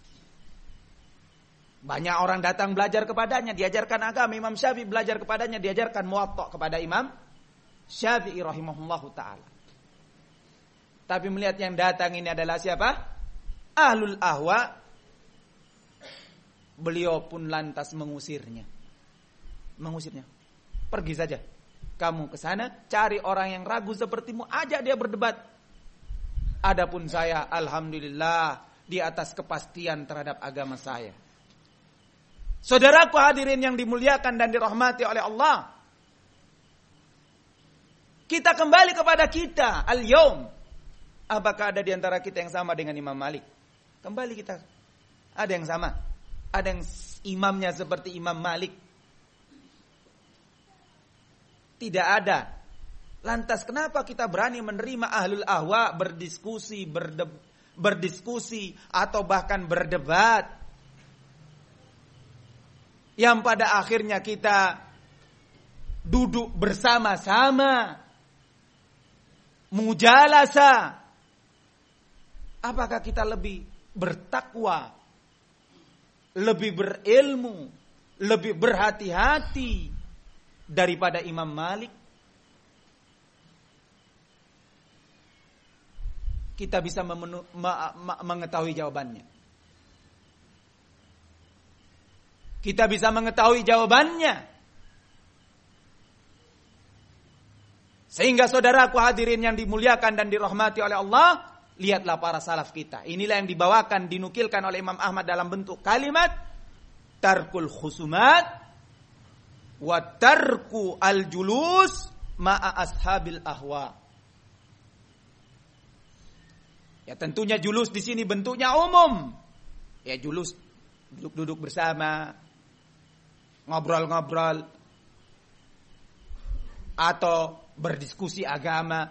Speaker 1: Banyak orang datang belajar kepadanya, diajarkan agama. Imam Syafi'i belajar kepadanya, diajarkan Muwatta kepada Imam Syafi'i rahimahullahu ta'ala. Tapi melihat yang datang ini adalah siapa? Ahlul ahwa. Beliau pun lantas mengusirnya. Pergi saja. Kamu ke sana, cari orang yang ragu sepertimu, ajak dia berdebat. Adapun saya, alhamdulillah, di atas kepastian terhadap agama saya. Saudaraku hadirin yang dimuliakan dan dirahmati oleh Allah. Kita kembali kepada kita, al-yaum. Apakah ada di antara kita yang sama dengan Imam Malik? Kembali kita. Ada yang sama? Ada yang imamnya seperti Imam Malik? Tidak ada. Lantas kenapa kita berani menerima ahlul ahwa berdiskusi atau bahkan berdebat? Yang pada akhirnya kita duduk bersama-sama. Mujalasa. Apakah kita lebih bertakwa? Lebih berilmu, lebih berhati-hati daripada Imam Malik? Kita bisa mengetahui jawabannya. Kita bisa mengetahui jawabannya Sehingga saudaraku hadirin yang dimuliakan dan dirahmati oleh Allah, lihatlah para salaf kita. Inilah yang dibawakan, dinukilkan oleh Imam Ahmad dalam bentuk kalimat tarkul khusumat wa tarku al-julus ma'a ashabil ahwa. Ya tentunya julus di sini bentuknya umum. Ya julus duduk-duduk bersama, ngobrol-ngobrol, atau berdiskusi agama.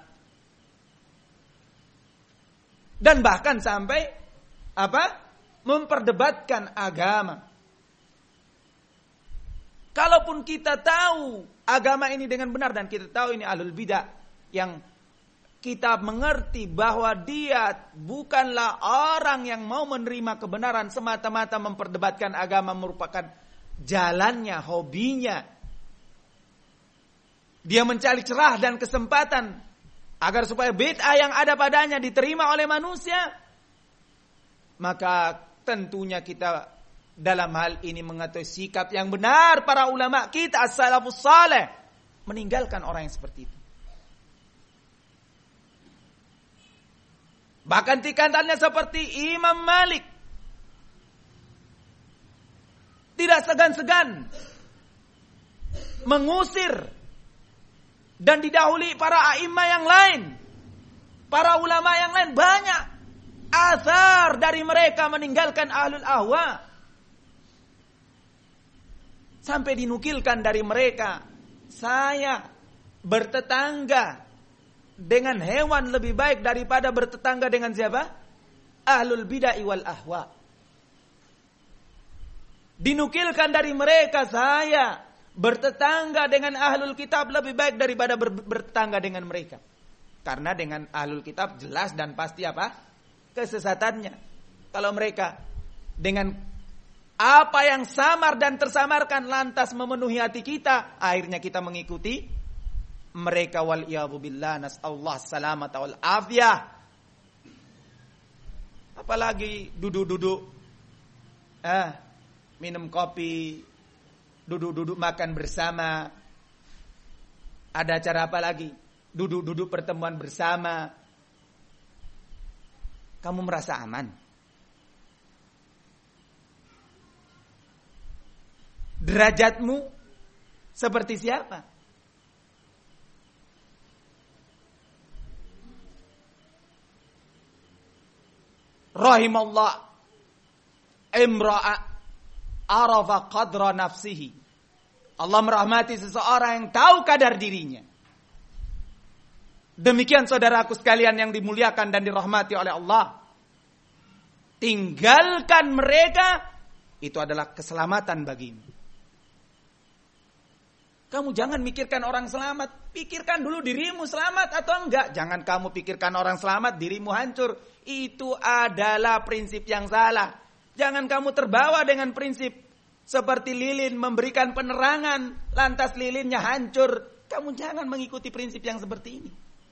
Speaker 1: Dan bahkan sampai memperdebatkan agama. Kalaupun kita tahu agama ini dengan benar dan kita tahu ini ahlul bidah yang kita mengerti bahwa dia bukanlah orang yang mau menerima kebenaran, semata-mata memperdebatkan agama merupakan jalannya, hobinya. Dia mencari celah dan kesempatan agar supaya bid'ah yang ada padanya diterima oleh manusia. Maka tentunya kita dalam hal ini mengetahui sikap yang benar para ulama kita as-salafus saleh meninggalkan orang yang seperti itu. Bahkan tingkatannya seperti Imam Malik, tidak segan-segan mengusir dan didahului para a'imah yang lain, para ulama yang lain. Banyak athar dari mereka meninggalkan ahlul ahwa. Sampai dinukilkan dari mereka, saya bertetangga dengan hewan lebih baik daripada bertetangga dengan siapa? Ahlul bid'ah wal ahwa. Dinukilkan dari mereka, saya bertetangga dengan ahlul kitab lebih baik daripada bertetangga dengan mereka. Karena dengan ahlul kitab jelas dan pasti kesesatannya. Kalau mereka dengan apa yang samar dan tersamarkan lantas memenuhi hati kita, akhirnya kita mengikuti mereka. Wal iyadzu billah, nasallahu salamata wal afiyah. Apalagi duduk-duduk minum kopi, duduk-duduk makan bersama. Ada acara apa lagi? Duduk-duduk pertemuan bersama. Kamu merasa aman? Derajatmu seperti siapa? Rahimallah imra'a arafa qadra nafsihi. Allah merahmati seseorang yang tahu kadar dirinya. Demikian saudaraku sekalian yang dimuliakan dan dirahmati oleh Allah. Tinggalkan mereka, itu adalah keselamatan bagimu. Kamu jangan mikirkan orang selamat, pikirkan dulu dirimu selamat atau enggak. Jangan kamu pikirkan orang selamat, dirimu hancur. Itu adalah prinsip yang salah. Jangan kamu terbawa dengan prinsip seperti lilin memberikan penerangan, lantas lilinnya hancur. Kamu jangan mengikuti prinsip yang seperti ini.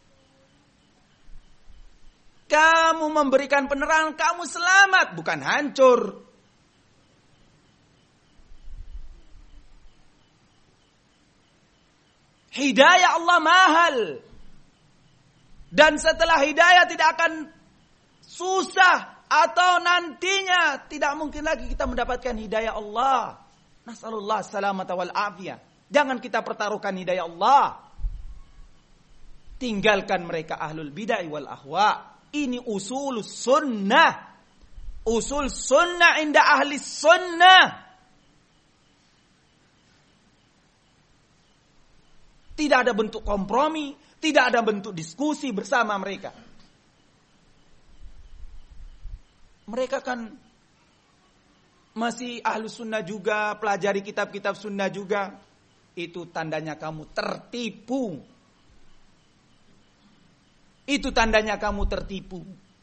Speaker 1: Kamu memberikan penerangan, kamu selamat, bukan hancur. Hidayah Allah mahal. Dan setelah hidayah tidak akan susah atau nantinya tidak mungkin lagi kita mendapatkan hidayah Allah. Nasallallahu salamata wal afiyah. Jangan kita pertaruhkan hidayah Allah. Tinggalkan mereka ahlul bid'ah wal ahwa. Ini usul sunnah. Usul sunnah inda ahli sunnah. Tidak ada bentuk kompromi, tidak ada bentuk diskusi bersama mereka. Mereka kan masih ahlu sunnah juga, pelajari kitab-kitab sunnah juga. Itu tandanya kamu tertipu. Itu tandanya kamu tertipu.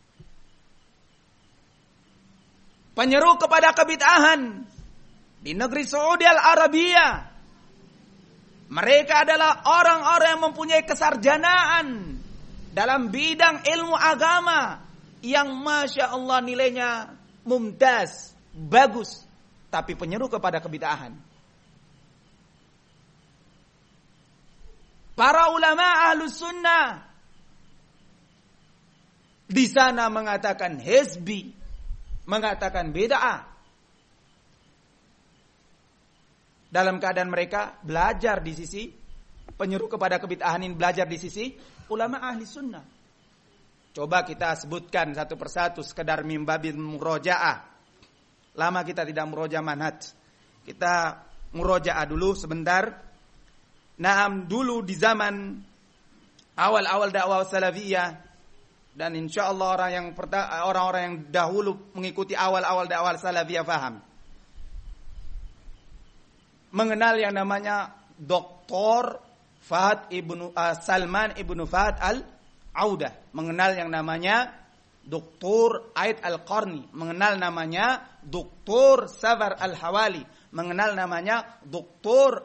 Speaker 1: Penyeru kepada kebid'ahan di negeri Saudi Al-Arabia. Mereka adalah orang-orang yang mempunyai kesarjanaan dalam bidang ilmu agama yang Masya Allah nilainya mumtaz, bagus, tapi penyeru kepada kebid'ahan. Para ulama ahlus sunnah di sana mengatakan hizbi, mengatakan bid'ah. Dalam keadaan mereka belajar di sisi penyeru kepada kebid'ahan ini, belajar di sisi ulama ahli sunnah. Coba kita sebutkan satu persatu sekedar mimbabil murojaah. Lama kita tidak murojaah manhaj. Kita murojaah dulu sebentar. Naam, dulu di zaman awal-awal dakwah salafiyah, dan insyaallah orang-orang yang dahulu mengikuti awal-awal dakwah salafiyah faham. Mengenal yang namanya Dr. Salman ibnu Fahad al-Audah, mengenal yang namanya Dr. Aid al-Qarni, mengenal namanya Dr. Safar al-Hawali, mengenal namanya Dr.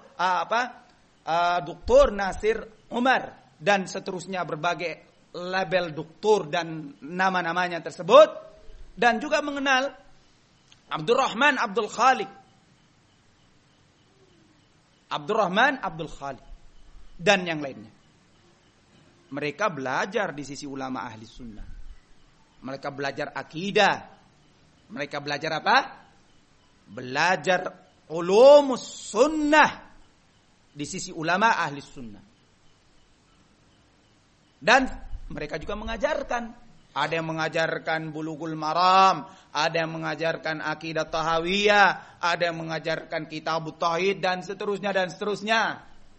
Speaker 1: Dr. Nasir Umar, dan seterusnya, berbagai label doktor dan nama-namanya tersebut, dan juga mengenal Abdurrahman Abdul Khaliq, dan yang lainnya. Mereka belajar di sisi ulama ahli sunnah. Mereka belajar akidah. Mereka belajar apa? Belajar ulumus sunnah di sisi ulama ahli sunnah. Dan mereka juga mengajarkan. Ada yang mengajarkan Bulughul Maram, ada yang mengajarkan Aqidah Tahawiyah, ada yang mengajarkan Kitabut Tauhid, dan seterusnya dan seterusnya.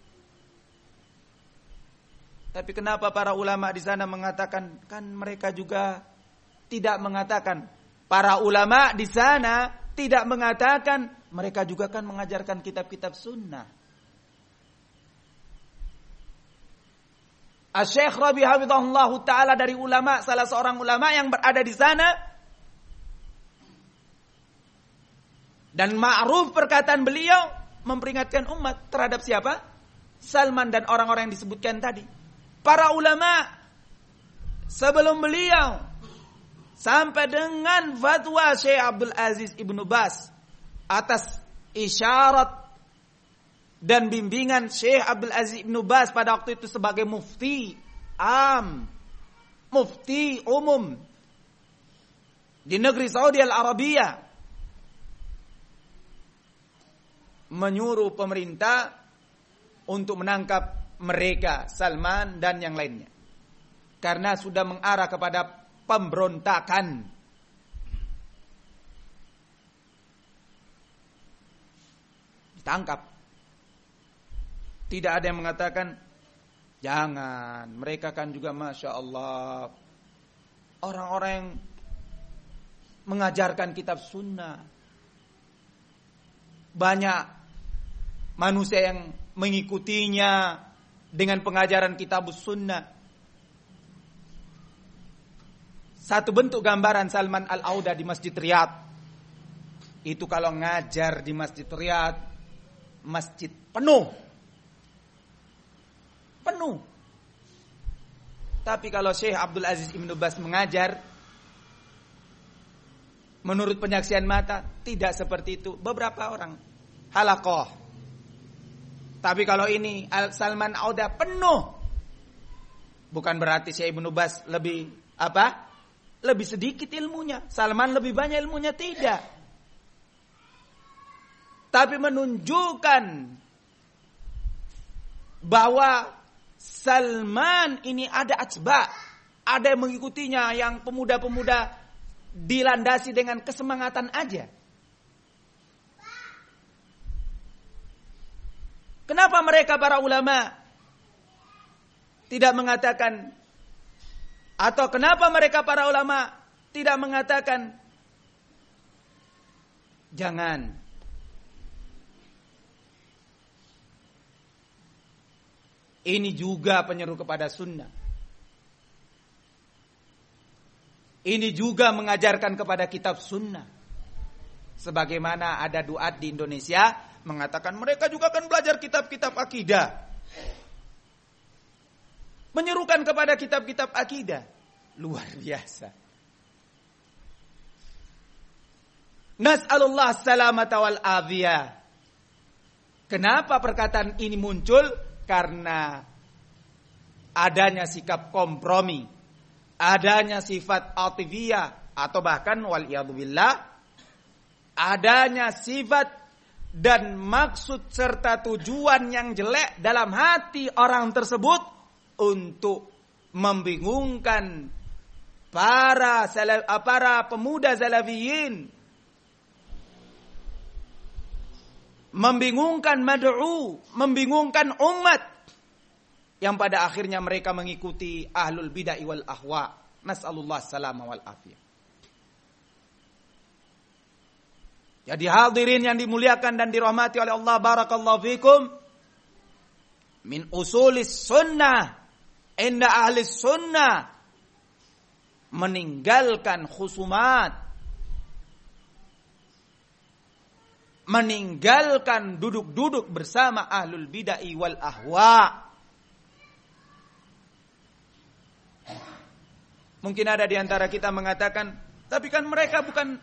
Speaker 1: Tapi kenapa para ulama di sana mengatakan? Kan mereka juga tidak mengatakan. Para ulama di sana tidak mengatakan, mereka juga kan mengajarkan kitab-kitab sunnah. Asy-Syaikh Rabi hafizahullah taala dari ulama, salah seorang ulama yang berada di sana, dan ma'ruf perkataan beliau memperingatkan umat terhadap siapa? Salman dan orang-orang yang disebutkan tadi. Para ulama sebelum beliau sampai dengan fatwa Syekh Abdul Aziz Ibnu Baz atas isyarat dan bimbingan Syekh Abdul Aziz Ibnu Baz pada waktu itu sebagai mufti umum di negeri Saudi Al-Arabia, menyuruh pemerintah untuk menangkap mereka, Salman dan yang lainnya, karena sudah mengarah kepada pemberontakan. Ditangkap. Tidak ada yang mengatakan jangan, mereka kan juga Masya Allah orang-orang yang mengajarkan kitab sunnah. Banyak manusia yang mengikutinya dengan pengajaran kitab sunnah. Satu bentuk gambaran Salman Al-Audah di Masjid Riyadh. Itu kalau ngajar di Masjid Riyadh, masjid penuh. Tapi kalau Syekh Abdul Aziz Ibnu Baz mengajar, menurut penyaksian mata, tidak seperti itu. Beberapa orang halaqah. Tapi kalau ini Salman Audah penuh. Bukan berarti Syekh Ibnu Baz lebih lebih sedikit ilmunya, Salman lebih banyak ilmunya, tidak. Tapi menunjukkan bahwa Salman ini ada atba, ada yang mengikutinya, yang pemuda-pemuda dilandasi dengan kesemangatan aja. Kenapa mereka para ulama tidak mengatakan, atau kenapa mereka para ulama tidak mengatakan jangan? Ini juga penyeru kepada sunnah. Ini juga mengajarkan kepada kitab sunnah. Sebagaimana ada duat di Indonesia mengatakan mereka juga akan belajar kitab-kitab akidah. Menyerukan kepada kitab-kitab akidah. Luar biasa. Nas'alullah salamata wal afiyah. Kenapa perkataan ini muncul? Karena adanya sikap kompromi, adanya sifat atifiyah, atau bahkan waliyadzubillah adanya sifat dan maksud serta tujuan yang jelek dalam hati orang tersebut untuk membingungkan para pemuda salafiyin, membingungkan mad'u, membingungkan umat yang pada akhirnya mereka mengikuti ahlul bid'ah wal ahwa. Nas'alullah salama wal afiyah. Jadi hadirin yang dimuliakan dan dirahmati oleh Allah, barakallahu fikum, min usulis sunnah inda ahli sunnah, meninggalkan khusumat, meninggalkan duduk-duduk bersama ahlul bid'ah wal ahwa. Mungkin ada di antara kita mengatakan, tapi kan mereka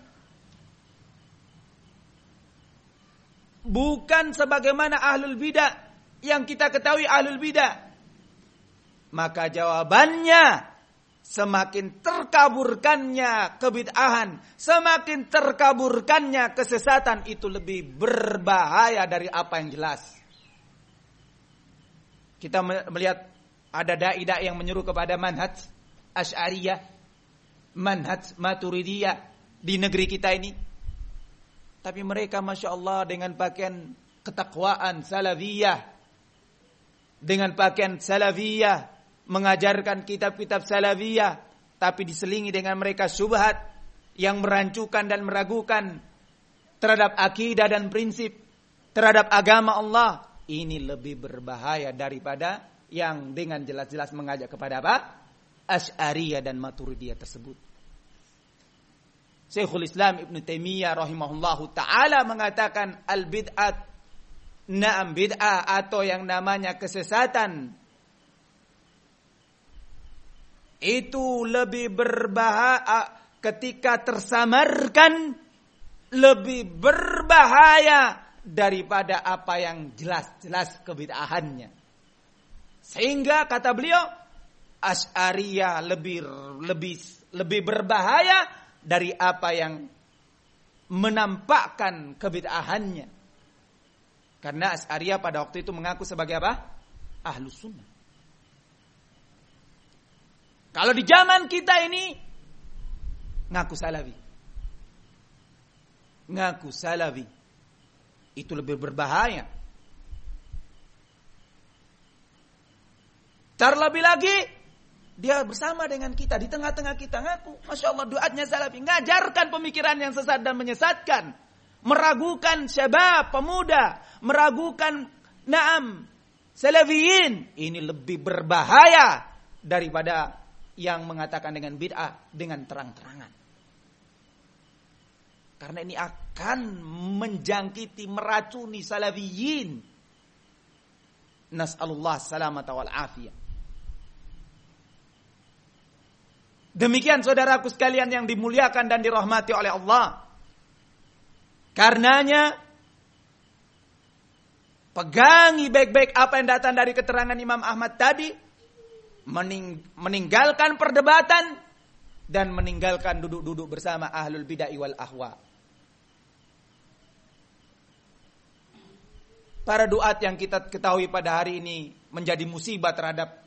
Speaker 1: bukan sebagaimana ahlul bidah yang kita ketahui ahlul bidah. Maka jawabannya, semakin terkaburkannya kebid'ahan, semakin terkaburkannya kesesatan, itu lebih berbahaya dari apa yang jelas. Kita melihat ada dai-dai yang menyeru kepada manhaj Asy'ariyah, manhaj Maturidiyah di negeri kita ini. Tapi mereka Masya Allah dengan pakaian ketakwaan salafiyah, dengan pakaian salafiyah, mengajarkan kitab-kitab salafiyah, tapi diselingi dengan mereka syubhat yang merancukan dan meragukan terhadap akidah dan prinsip, terhadap agama Allah. Ini lebih berbahaya daripada yang dengan jelas-jelas mengajak kepada apa? Asy'ariyah dan Maturidiyah tersebut. Syekhul Islam Ibn Taimiyah rahimahullahu ta'ala mengatakan al-bid'at, na'am bid'ah atau yang namanya kesesatan, itu lebih berbahaya ketika tersamarkan, lebih berbahaya daripada apa yang jelas-jelas kebid'ahannya. Sehingga kata beliau, Asy'ariyah lebih berbahaya dari apa yang menampakkan kebid'ahannya. Karena Asy'ariyah pada waktu itu mengaku sebagai apa? Ahlus sunnah. Kalau di zaman kita ini ngaku salafi. Ngaku salafi. Itu lebih berbahaya. Terlebih lagi dia bersama dengan kita, di tengah-tengah kita ngaku, Masya Allah doanya salafi, ngajarkan pemikiran yang sesat dan menyesatkan, meragukan syabab, pemuda, meragukan na'am salafiyin. Ini lebih berbahaya daripada yang mengatakan dengan bid'ah dengan terang-terangan. Karena ini akan menjangkiti, meracuni salafiyin. Nas'alullah salamata wal afiyah. Demikian saudaraku sekalian yang dimuliakan dan dirahmati oleh Allah. Karenanya pegangi baik-baik apa yang datang dari keterangan Imam Ahmad tadi, meninggalkan perdebatan dan meninggalkan duduk-duduk bersama ahlul bid'ah wal ahwa. Para duat yang kita ketahui pada hari ini menjadi musibah terhadap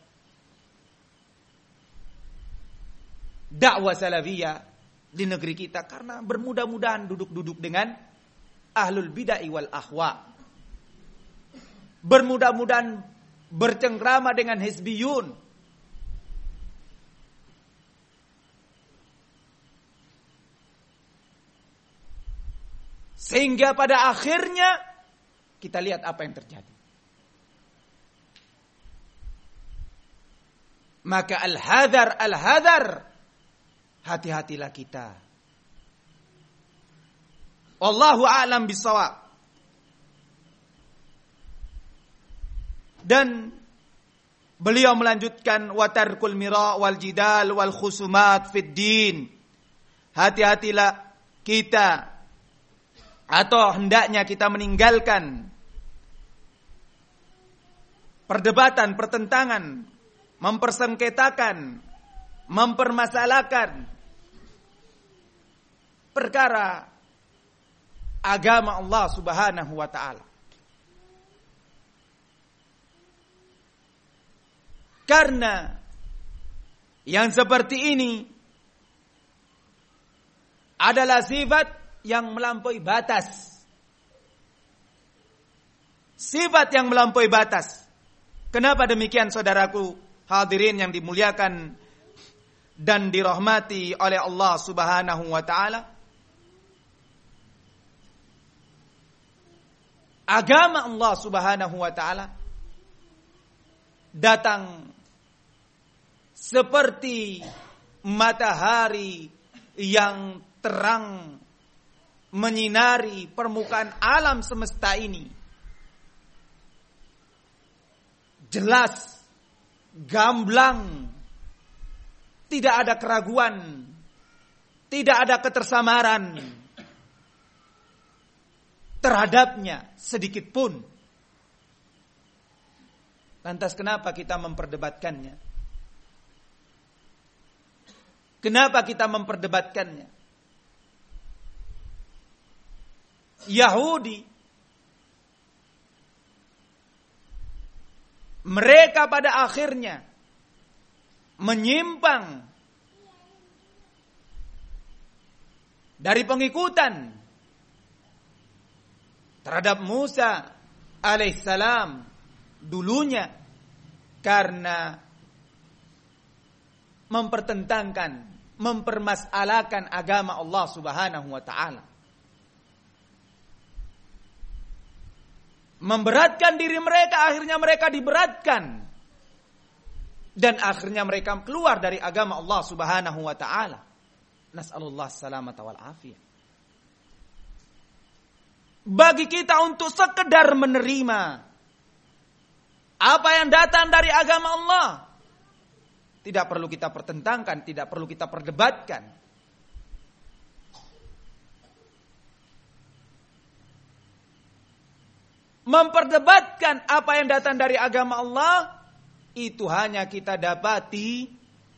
Speaker 1: dakwah salafiyah di negeri kita karena bermudah-mudahan duduk-duduk dengan ahlul bid'ah wal ahwa. Bermudah-mudahan bercengkrama dengan hizbiyun. Sehingga pada akhirnya kita lihat apa yang terjadi. Maka al-hadar, hati-hatilah kita. Wallahu a'lam bishawab. Dan beliau melanjutkan watarkul mira wal jidal wal khusumat fid din. Hati-hatilah kita, atau hendaknya kita meninggalkan perdebatan, pertentangan mempersengketakan, mempermasalahkan perkara agama Allah Subhanahu wa taala. Karena yang seperti ini adalah sifat yang melampaui batas. Sifat yang melampaui batas. Kenapa demikian, saudaraku hadirin yang dimuliakan dan dirahmati oleh Allah Subhanahu wa taala? Agama Allah Subhanahu wa taala datang seperti matahari yang terang menyinari permukaan alam semesta ini. Jelas, gamblang, tidak ada keraguan, tidak ada ketersamaran terhadapnya sedikit pun. Lantas kenapa kita memperdebatkannya? Kenapa kita memperdebatkannya? Yahudi, mereka pada akhirnya menyimpang dari pengikutan terhadap Musa alaihissalam dulunya karena mempertentangkan, mempermasalahkan agama Allah Subhanahu wa taala. Memberatkan diri mereka, akhirnya mereka diberatkan. Dan akhirnya mereka keluar dari agama Allah Subhanahu wa taala. Nas'alullah salamata wal afiyah. Bagi kita untuk sekedar menerima apa yang datang dari agama Allah, tidak perlu kita pertentangkan, tidak perlu kita perdebatkan. Memperdebatkan apa yang datang dari agama Allah, itu hanya kita dapati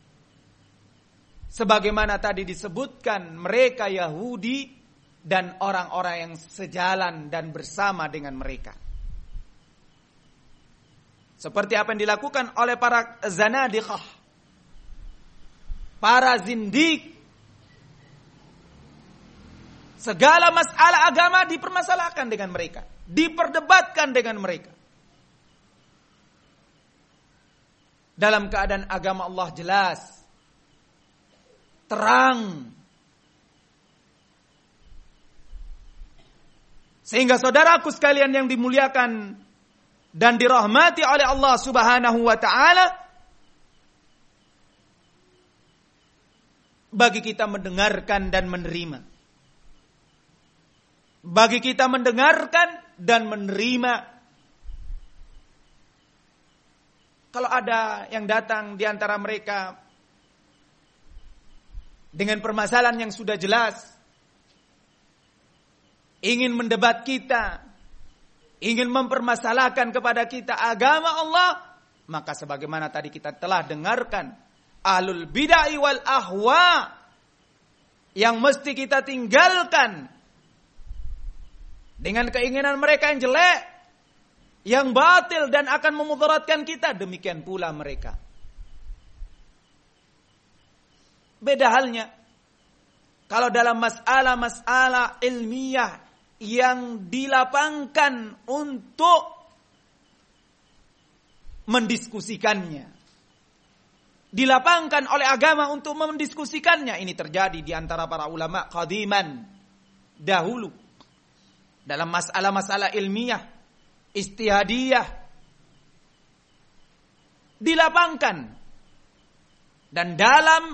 Speaker 1: sebagaimana tadi disebutkan, mereka Yahudi dan orang-orang yang sejalan dan bersama dengan mereka. Seperti apa yang dilakukan oleh para zanadiqah, para zindik. Segala masalah agama dipermasalahkan dengan mereka, diperdebatkan dengan mereka. Dalam keadaan agama Allah jelas, terang. Sehingga saudaraku sekalian yang dimuliakan dan dirahmati oleh Allah Subhanahu wa taala, bagi kita mendengarkan dan menerima. Bagi kita mendengarkan dan menerima. Kalau ada yang datang di antara mereka dengan permasalahan yang sudah jelas, ingin mendebat kita, ingin mempermasalahkan kepada kita agama Allah, maka sebagaimana tadi kita telah dengarkan, ahlul bid'ah wal ahwa yang mesti kita tinggalkan dengan keinginan mereka yang jelek, yang batil dan akan memudaratkan kita, demikian pula mereka. Beda halnya kalau dalam masalah-masalah ilmiah yang dilapangkan untuk mendiskusikannya, dilapangkan oleh agama untuk mendiskusikannya. Ini terjadi di antara para ulama qadiman dahulu dalam masalah-masalah ilmiah, istihadiyah, dilapangkan. Dan dalam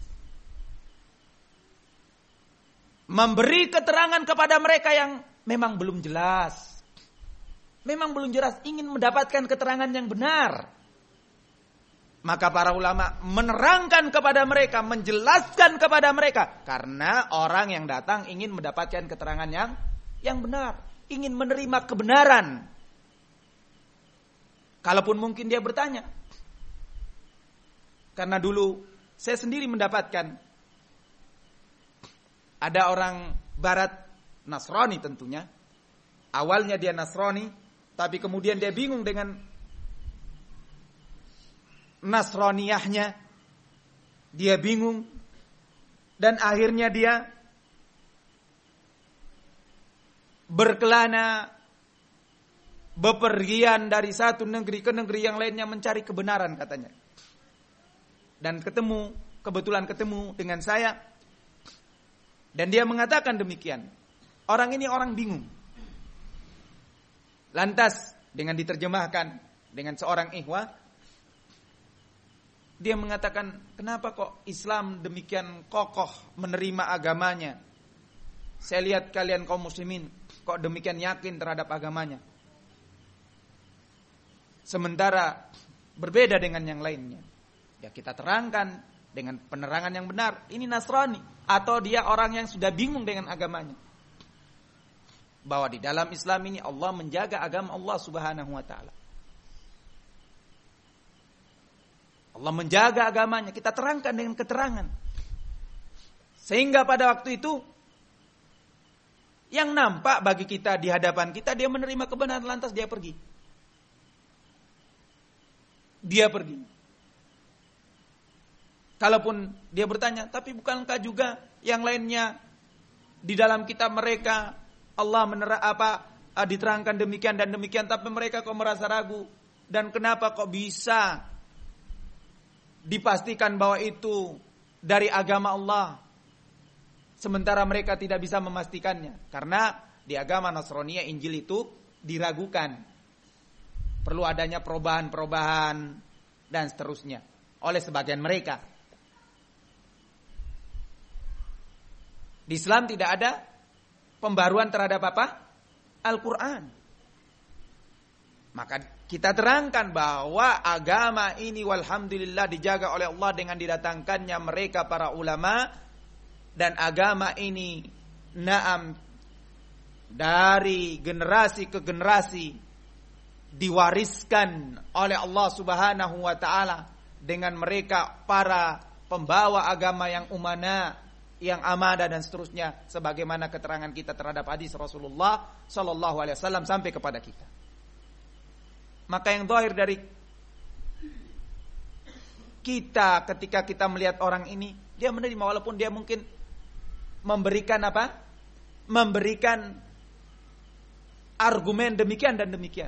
Speaker 1: memberi keterangan kepada mereka yang memang belum jelas, ingin mendapatkan keterangan yang benar, maka para ulama menerangkan kepada mereka, menjelaskan kepada mereka, karena orang yang datang ingin mendapatkan keterangan yang benar, ingin menerima kebenaran. Kalaupun mungkin dia bertanya, Karena dulu saya sendiri mendapatkan ada orang barat Nasrani tentunya. Awalnya dia Nasrani, tapi kemudian dia bingung dengan Nasraniyahnya. Dia bingung dan akhirnya dia berkelana bepergian dari satu negeri ke negeri yang lainnya mencari kebenaran katanya. Dan kebetulan ketemu dengan saya. Dan dia mengatakan demikian. Orang ini orang bingung. Lantas dengan diterjemahkan dengan seorang ikhwah, dia mengatakan, kenapa kok Islam demikian kokoh menerima agamanya? Saya lihat kalian kaum muslimin kok demikian yakin terhadap agamanya. Sementara berbeda dengan yang lainnya. Ya kita terangkan dengan penerangan yang benar. Ini Nasrani atau dia orang yang sudah bingung dengan agamanya. Bahwa di dalam Islam ini Allah menjaga agama Allah Subhanahu wa taala. Allah menjaga agamanya, kita terangkan dengan keterangan. Sehingga pada waktu itu yang nampak bagi kita di hadapan kita, dia menerima kebenaran lantas dia pergi. Dia pergi. Kalaupun dia bertanya, tapi bukankah juga yang lainnya di dalam kitab mereka Allah diterangkan demikian dan demikian, tapi mereka kok merasa ragu, dan kenapa kok bisa dipastikan bahwa itu dari agama Allah sementara mereka tidak bisa memastikannya? Karena di agama Nasraniyah Injil itu diragukan, perlu adanya perubahan-perubahan dan seterusnya oleh sebagian mereka. Di Islam tidak ada pembaruan terhadap apa? Al-Quran. Maka kita terangkan bahwa agama ini walhamdulillah dijaga oleh Allah dengan didatangkannya mereka para ulama. Dan agama ini naam dari generasi ke generasi diwariskan oleh Allah Subhanahu wa taala dengan mereka para pembawa agama yang umana, yang amada dan seterusnya, sebagaimana keterangan kita terhadap hadis Rasulullah sallallahu alaihi wasallam sampai kepada kita. Maka yang zahir dari kita ketika kita melihat orang ini, dia menerima walaupun dia mungkin memberikan apa? Memberikan argumen demikian dan demikian.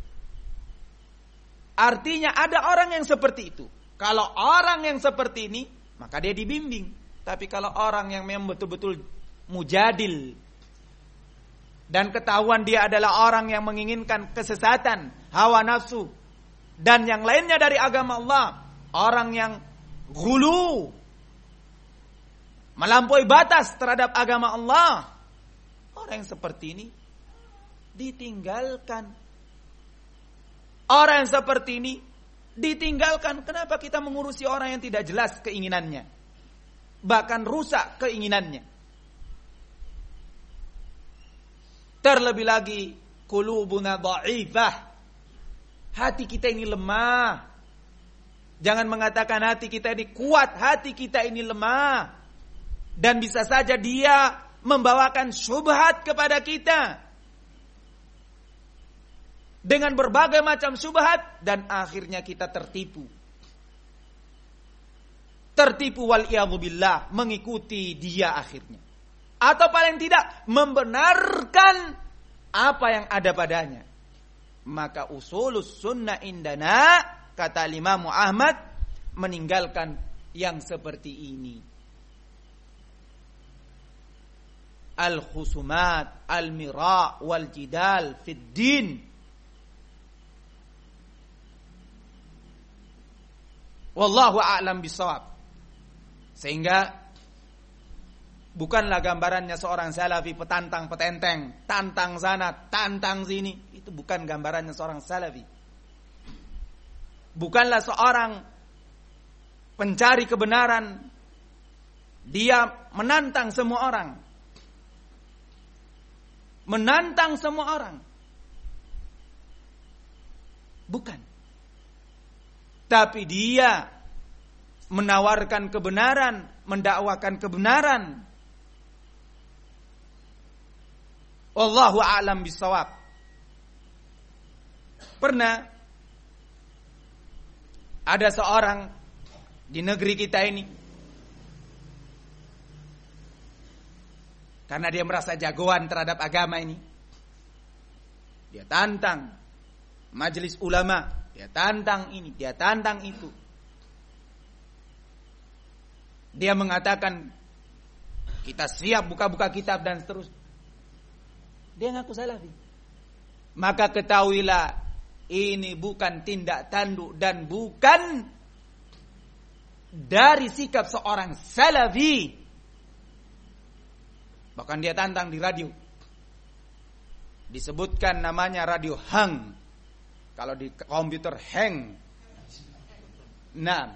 Speaker 1: Artinya ada orang yang seperti itu. Kalau orang yang seperti ini, maka dia dibimbing. Tapi kalau orang yang memang betul-betul mujadil dan ketahuan dia adalah orang yang menginginkan kesesatan, hawa nafsu dan yang lainnya dari agama Allah, orang yang ghulu, melampaui batas terhadap agama Allah, orang yang seperti ini ditinggalkan. Orang yang seperti ini ditinggalkan. Kenapa kita mengurusi orang yang tidak jelas keinginannya? Bahkan rusak keinginannya. Terlebih lagi qulubuna dha'ifah. Hati kita ini lemah. Jangan mengatakan hati kita ini kuat, hati kita ini lemah. Dan bisa saja dia membawakan syubhat kepada kita. Dengan berbagai macam syubhat dan akhirnya kita tertipu. Tertipu wal'iyadzubillah, mengikuti dia akhirnya. Atau paling tidak membenarkan apa yang ada padanya. Maka usulus sunnah indana, kata Imam Ahmad, meninggalkan yang seperti ini. Al-khusumat, al-mira' wal-jidal fid din. Wallahu a'lam bishawab. Sehingga bukanlah gambarannya seorang salafi petantang petenteng, tantang sana, tantang sini. Itu bukan gambarannya seorang salafi. Bukanlah seorang pencari kebenaran, dia menantang semua orang. Menantang semua orang. Bukan. Tapi dia menawarkan kebenaran, mendakwakan kebenaran. Wallahu a'lam bissawab. Pernah ada seorang di negeri kita ini, karena dia merasa jagoan terhadap agama ini, dia tantang majelis ulama, dia tantang ini, dia tantang itu. Dia mengatakan kita siap buka-buka kitab dan seterusnya. Dia ngaku salafi. Maka ketahuilah ini bukan tindak tanduk dan bukan dari sikap seorang salafi. Bahkan dia tantang di radio. Disebutkan namanya radio hang. Kalau di komputer hang. Nah,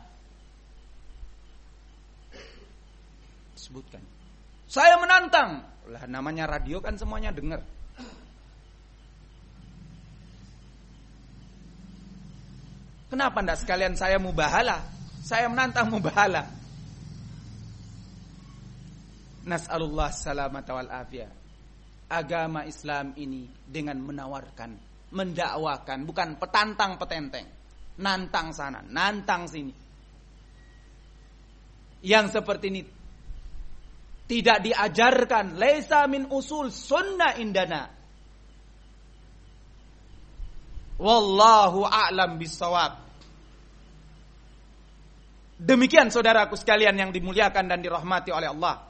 Speaker 1: disebutkan. Saya menantang. Lah namanya radio kan semuanya dengar. Kenapa enggak sekalian saya mubahalah? Saya menantang mubahalah. Nas'alullah salamata wal afiyah. Agama Islam ini dengan menawarkan, mendakwakan, bukan petantang petenteng. Nantang sana, nantang sini. Yang seperti ini tidak diajarkan, laisa min usul sunnah indana. Wallahu a'lam bissawab. Demikian saudaraku sekalian yang dimuliakan dan dirahmati oleh Allah.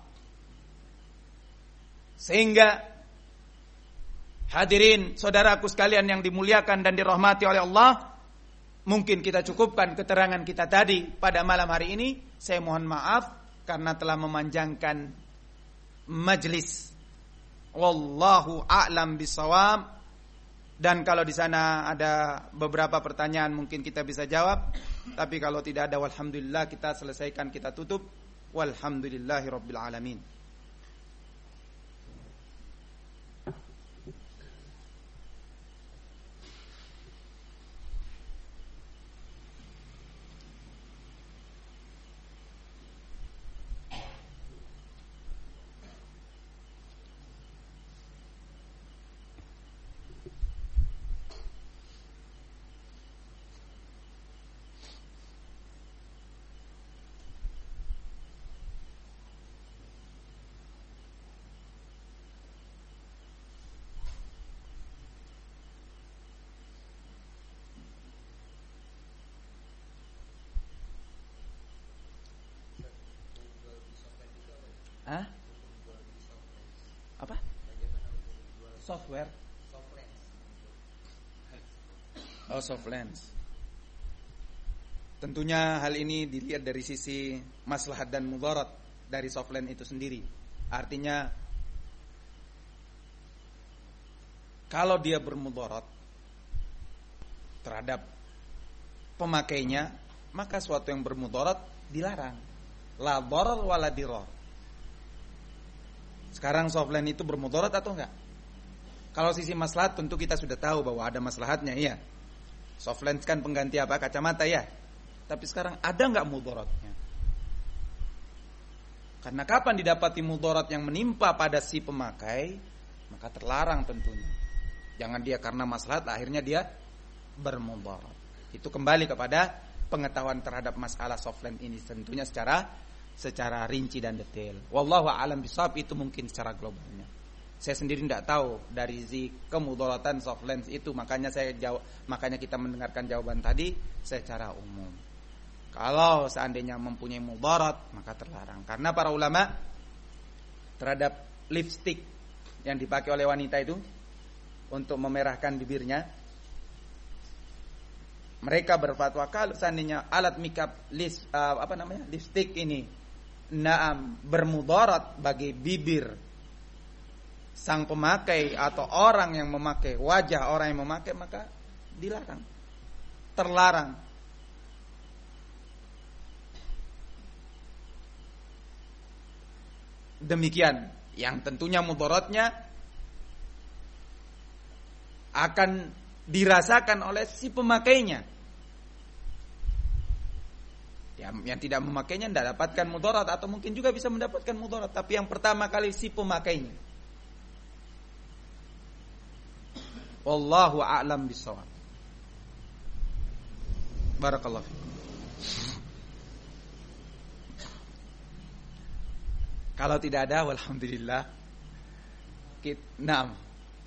Speaker 1: Sehingga hadirin saudaraku sekalian yang dimuliakan dan dirahmati oleh Allah, mungkin kita cukupkan keterangan kita tadi pada malam hari ini. Saya mohon maaf karena telah memanjangkan majlis. Wallahu a'lam bissawab. Dan kalau di sana ada beberapa pertanyaan mungkin kita bisa jawab. Tapi kalau tidak ada, walhamdulillah, kita selesaikan, kita tutup. Walhamdulillahirabbil alamin. Hah? Apa? Software? Oh, Softlens. Tentunya hal ini dilihat dari sisi maslahat dan mudarat dari Softlens itu sendiri. Artinya kalau dia bermudarat terhadap pemakainya, maka suatu yang bermudarat dilarang. La darar wala dirar. Sekarang Softlens itu bermudarat atau enggak? Kalau sisi maslahat tentu kita sudah tahu bahwa ada maslahatnya, iya. Softlens kan pengganti apa? Kacamata, ya. Tapi sekarang ada enggak mudaratnya? Karena kapan didapati mudarat yang menimpa pada si pemakai, maka terlarang tentunya. Jangan dia karena maslahat akhirnya dia bermudarat. Itu kembali kepada pengetahuan terhadap masalah Softlens ini tentunya secara rinci dan detail. Wallahu a'lam bishawab, itu mungkin secara globalnya. Saya sendiri tidak tahu dari kemudaratan Softlens itu, makanya kita mendengarkan jawaban tadi secara umum. Kalau seandainya mempunyai mudarat, maka terlarang. Karena para ulama terhadap lipstick yang dipakai oleh wanita itu untuk memerahkan bibirnya, mereka berfatwa kalau seandainya alat makeup lipstick ini bermudarat bagi bibir sang pemakai atau orang yang memakai, wajah orang yang memakai, maka dilarang, terlarang. Demikian, yang tentunya mudaratnya akan dirasakan oleh si pemakainya. Yang tidak memakainya tidak dapatkan mudarat atau mungkin juga bisa mendapatkan mudarat, tapi yang pertama kali si pemakainya. Wallahu a'lam bishawab. Barakallahu fikum. Kalau tidak ada, walhamdulillah. Naam.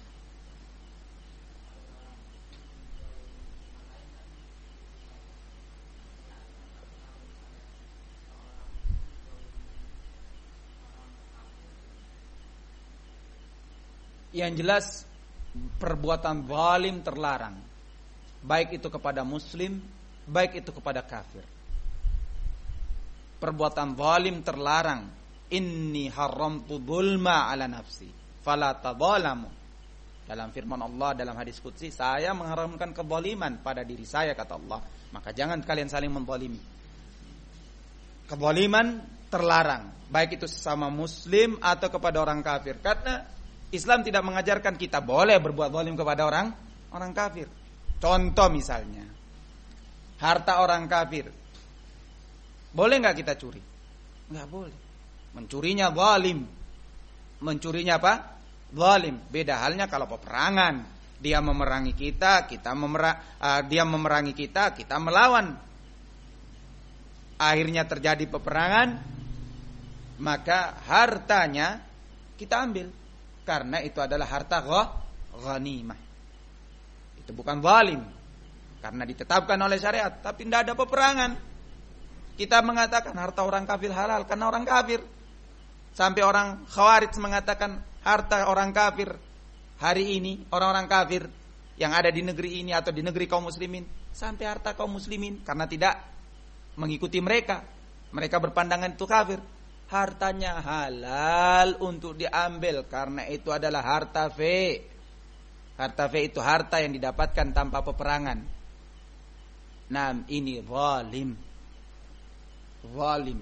Speaker 1: Yang jelas perbuatan zalim terlarang, baik itu kepada muslim, baik itu kepada kafir. Perbuatan zalim terlarang. Inni haramtu dzulma ala nafsi fala tadzalamu. Dalam firman Allah dalam hadis qudsi, saya mengharamkan kezaliman pada diri saya, kata Allah, maka jangan kalian saling menzalimi. Kezaliman terlarang, baik itu sesama muslim atau kepada orang kafir, karena Islam tidak mengajarkan kita boleh berbuat zalim kepada orang kafir. Contoh misalnya, harta orang kafir, boleh nggak kita curi? Nggak boleh. Mencurinya zalim. Mencurinya apa? Zalim. Beda halnya kalau peperangan. Dia memerangi kita, dia memerangi kita, kita melawan. Akhirnya terjadi peperangan, maka hartanya kita ambil. Karena itu adalah harta ghanimah. Itu bukan zalim. Karena ditetapkan oleh syariat, tapi tidak ada peperangan. Kita mengatakan harta orang kafir halal karena orang kafir. Sampai orang Khawarij mengatakan harta orang kafir hari ini, orang-orang kafir yang ada di negeri ini atau di negeri kaum muslimin, sampai harta kaum muslimin karena tidak mengikuti mereka. Mereka berpandangan itu kafir. Hartanya halal untuk diambil karena itu adalah harta fe. Harta fe itu harta yang didapatkan tanpa peperangan. Nah, ini zalim. Zalim.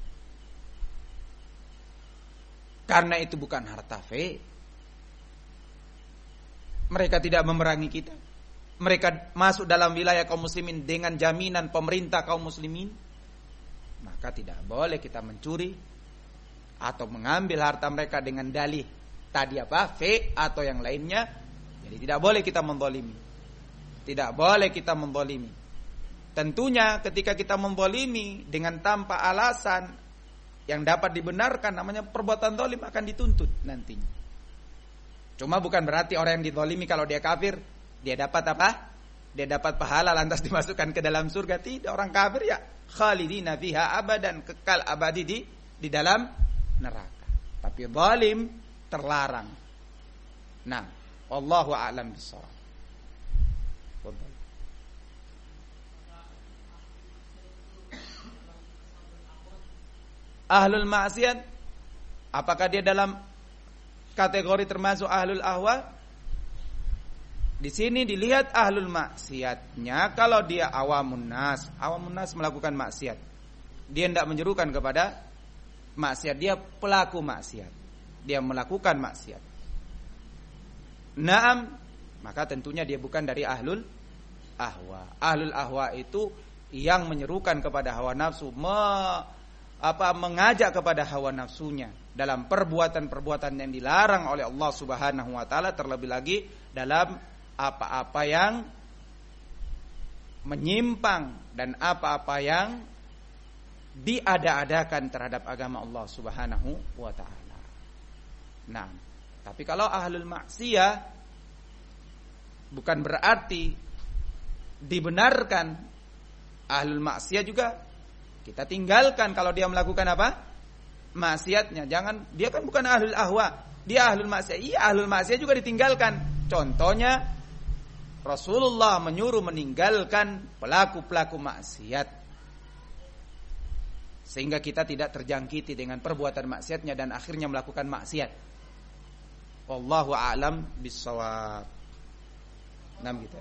Speaker 1: Karena itu bukan harta fe. Mereka tidak memerangi kita. Mereka masuk dalam wilayah kaum muslimin dengan jaminan pemerintah kaum muslimin. Maka tidak boleh kita mencuri atau mengambil harta mereka dengan dalih tadi apa? Fe atau yang lainnya. Jadi tidak boleh kita menzalimi. Tidak boleh kita menzalimi. Tentunya ketika kita menzalimi dengan tanpa alasan yang dapat dibenarkan, namanya perbuatan zalim, akan dituntut nantinya. Cuma bukan berarti orang yang dizalimi kalau dia kafir, dia dapat apa? Dia dapat pahala lantas dimasukkan ke dalam surga. Tidak, orang kafir ya khalidina fiha abadan, kekal abadi di dalam neraka. Tapi zalim terlarang. Nah, wallahu a'lam bishawab. Ahlul maksiat, apakah dia dalam kategori termasuk ahlul ahwa? Di sini dilihat ahlul maksiatnya. Kalau dia awamun nas melakukan maksiat, dia tidak menyerukan kepada maksiat, dia pelaku maksiat, dia melakukan maksiat. Naam, maka tentunya dia bukan dari ahlul ahwa. Ahlul ahwa itu yang menyerukan kepada hawa nafsu, mengajak kepada hawa nafsunya dalam perbuatan-perbuatan yang dilarang oleh Allah Subhanahu wa taala, terlebih lagi dalam apa-apa yang menyimpang dan apa-apa yang diada-adakan terhadap agama Allah Subhanahu wa taala. Nah, tapi kalau ahlul maksiyah bukan berarti dibenarkan. Ahlul maksiyah juga kita tinggalkan kalau dia melakukan apa? Maksiatnya. Jangan, dia kan bukan ahlul ahwa, dia ahlul maksiat. Iya, ahlul maksiat juga ditinggalkan. Contohnya Rasulullah menyuruh meninggalkan pelaku-pelaku maksiat, sehingga kita tidak terjangkiti dengan perbuatan maksiatnya dan akhirnya melakukan maksiat. Wallahu a'lam bissawab. Nah, gitu.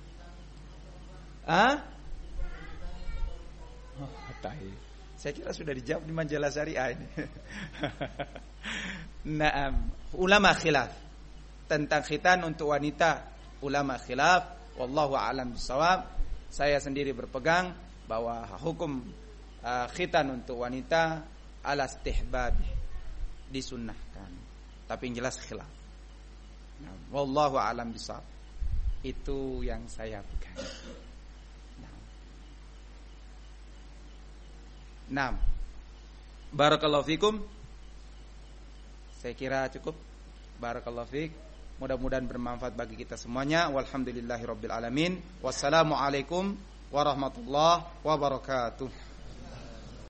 Speaker 1: Saya kira sudah dijawab di majalah syariah ini. Naam, ulama khilaf tentang khitan untuk wanita. Ulama khilaf, wallahu a'lam bissawab. Saya sendiri berpegang bahwa hukum khitan untuk wanita ala istihbab, disunnahkan. Tapi yang jelas khilaf. Nah, wallahu a'lam bishawab. Itu yang saya pegang. Nah, barakallahu fikum. Saya kira cukup. Barakallahu fik. Mudah-mudahan bermanfaat bagi kita semuanya. Walhamdulillahirabbil alamin. Wassalamualaikum warahmatullahi wabarakatuh.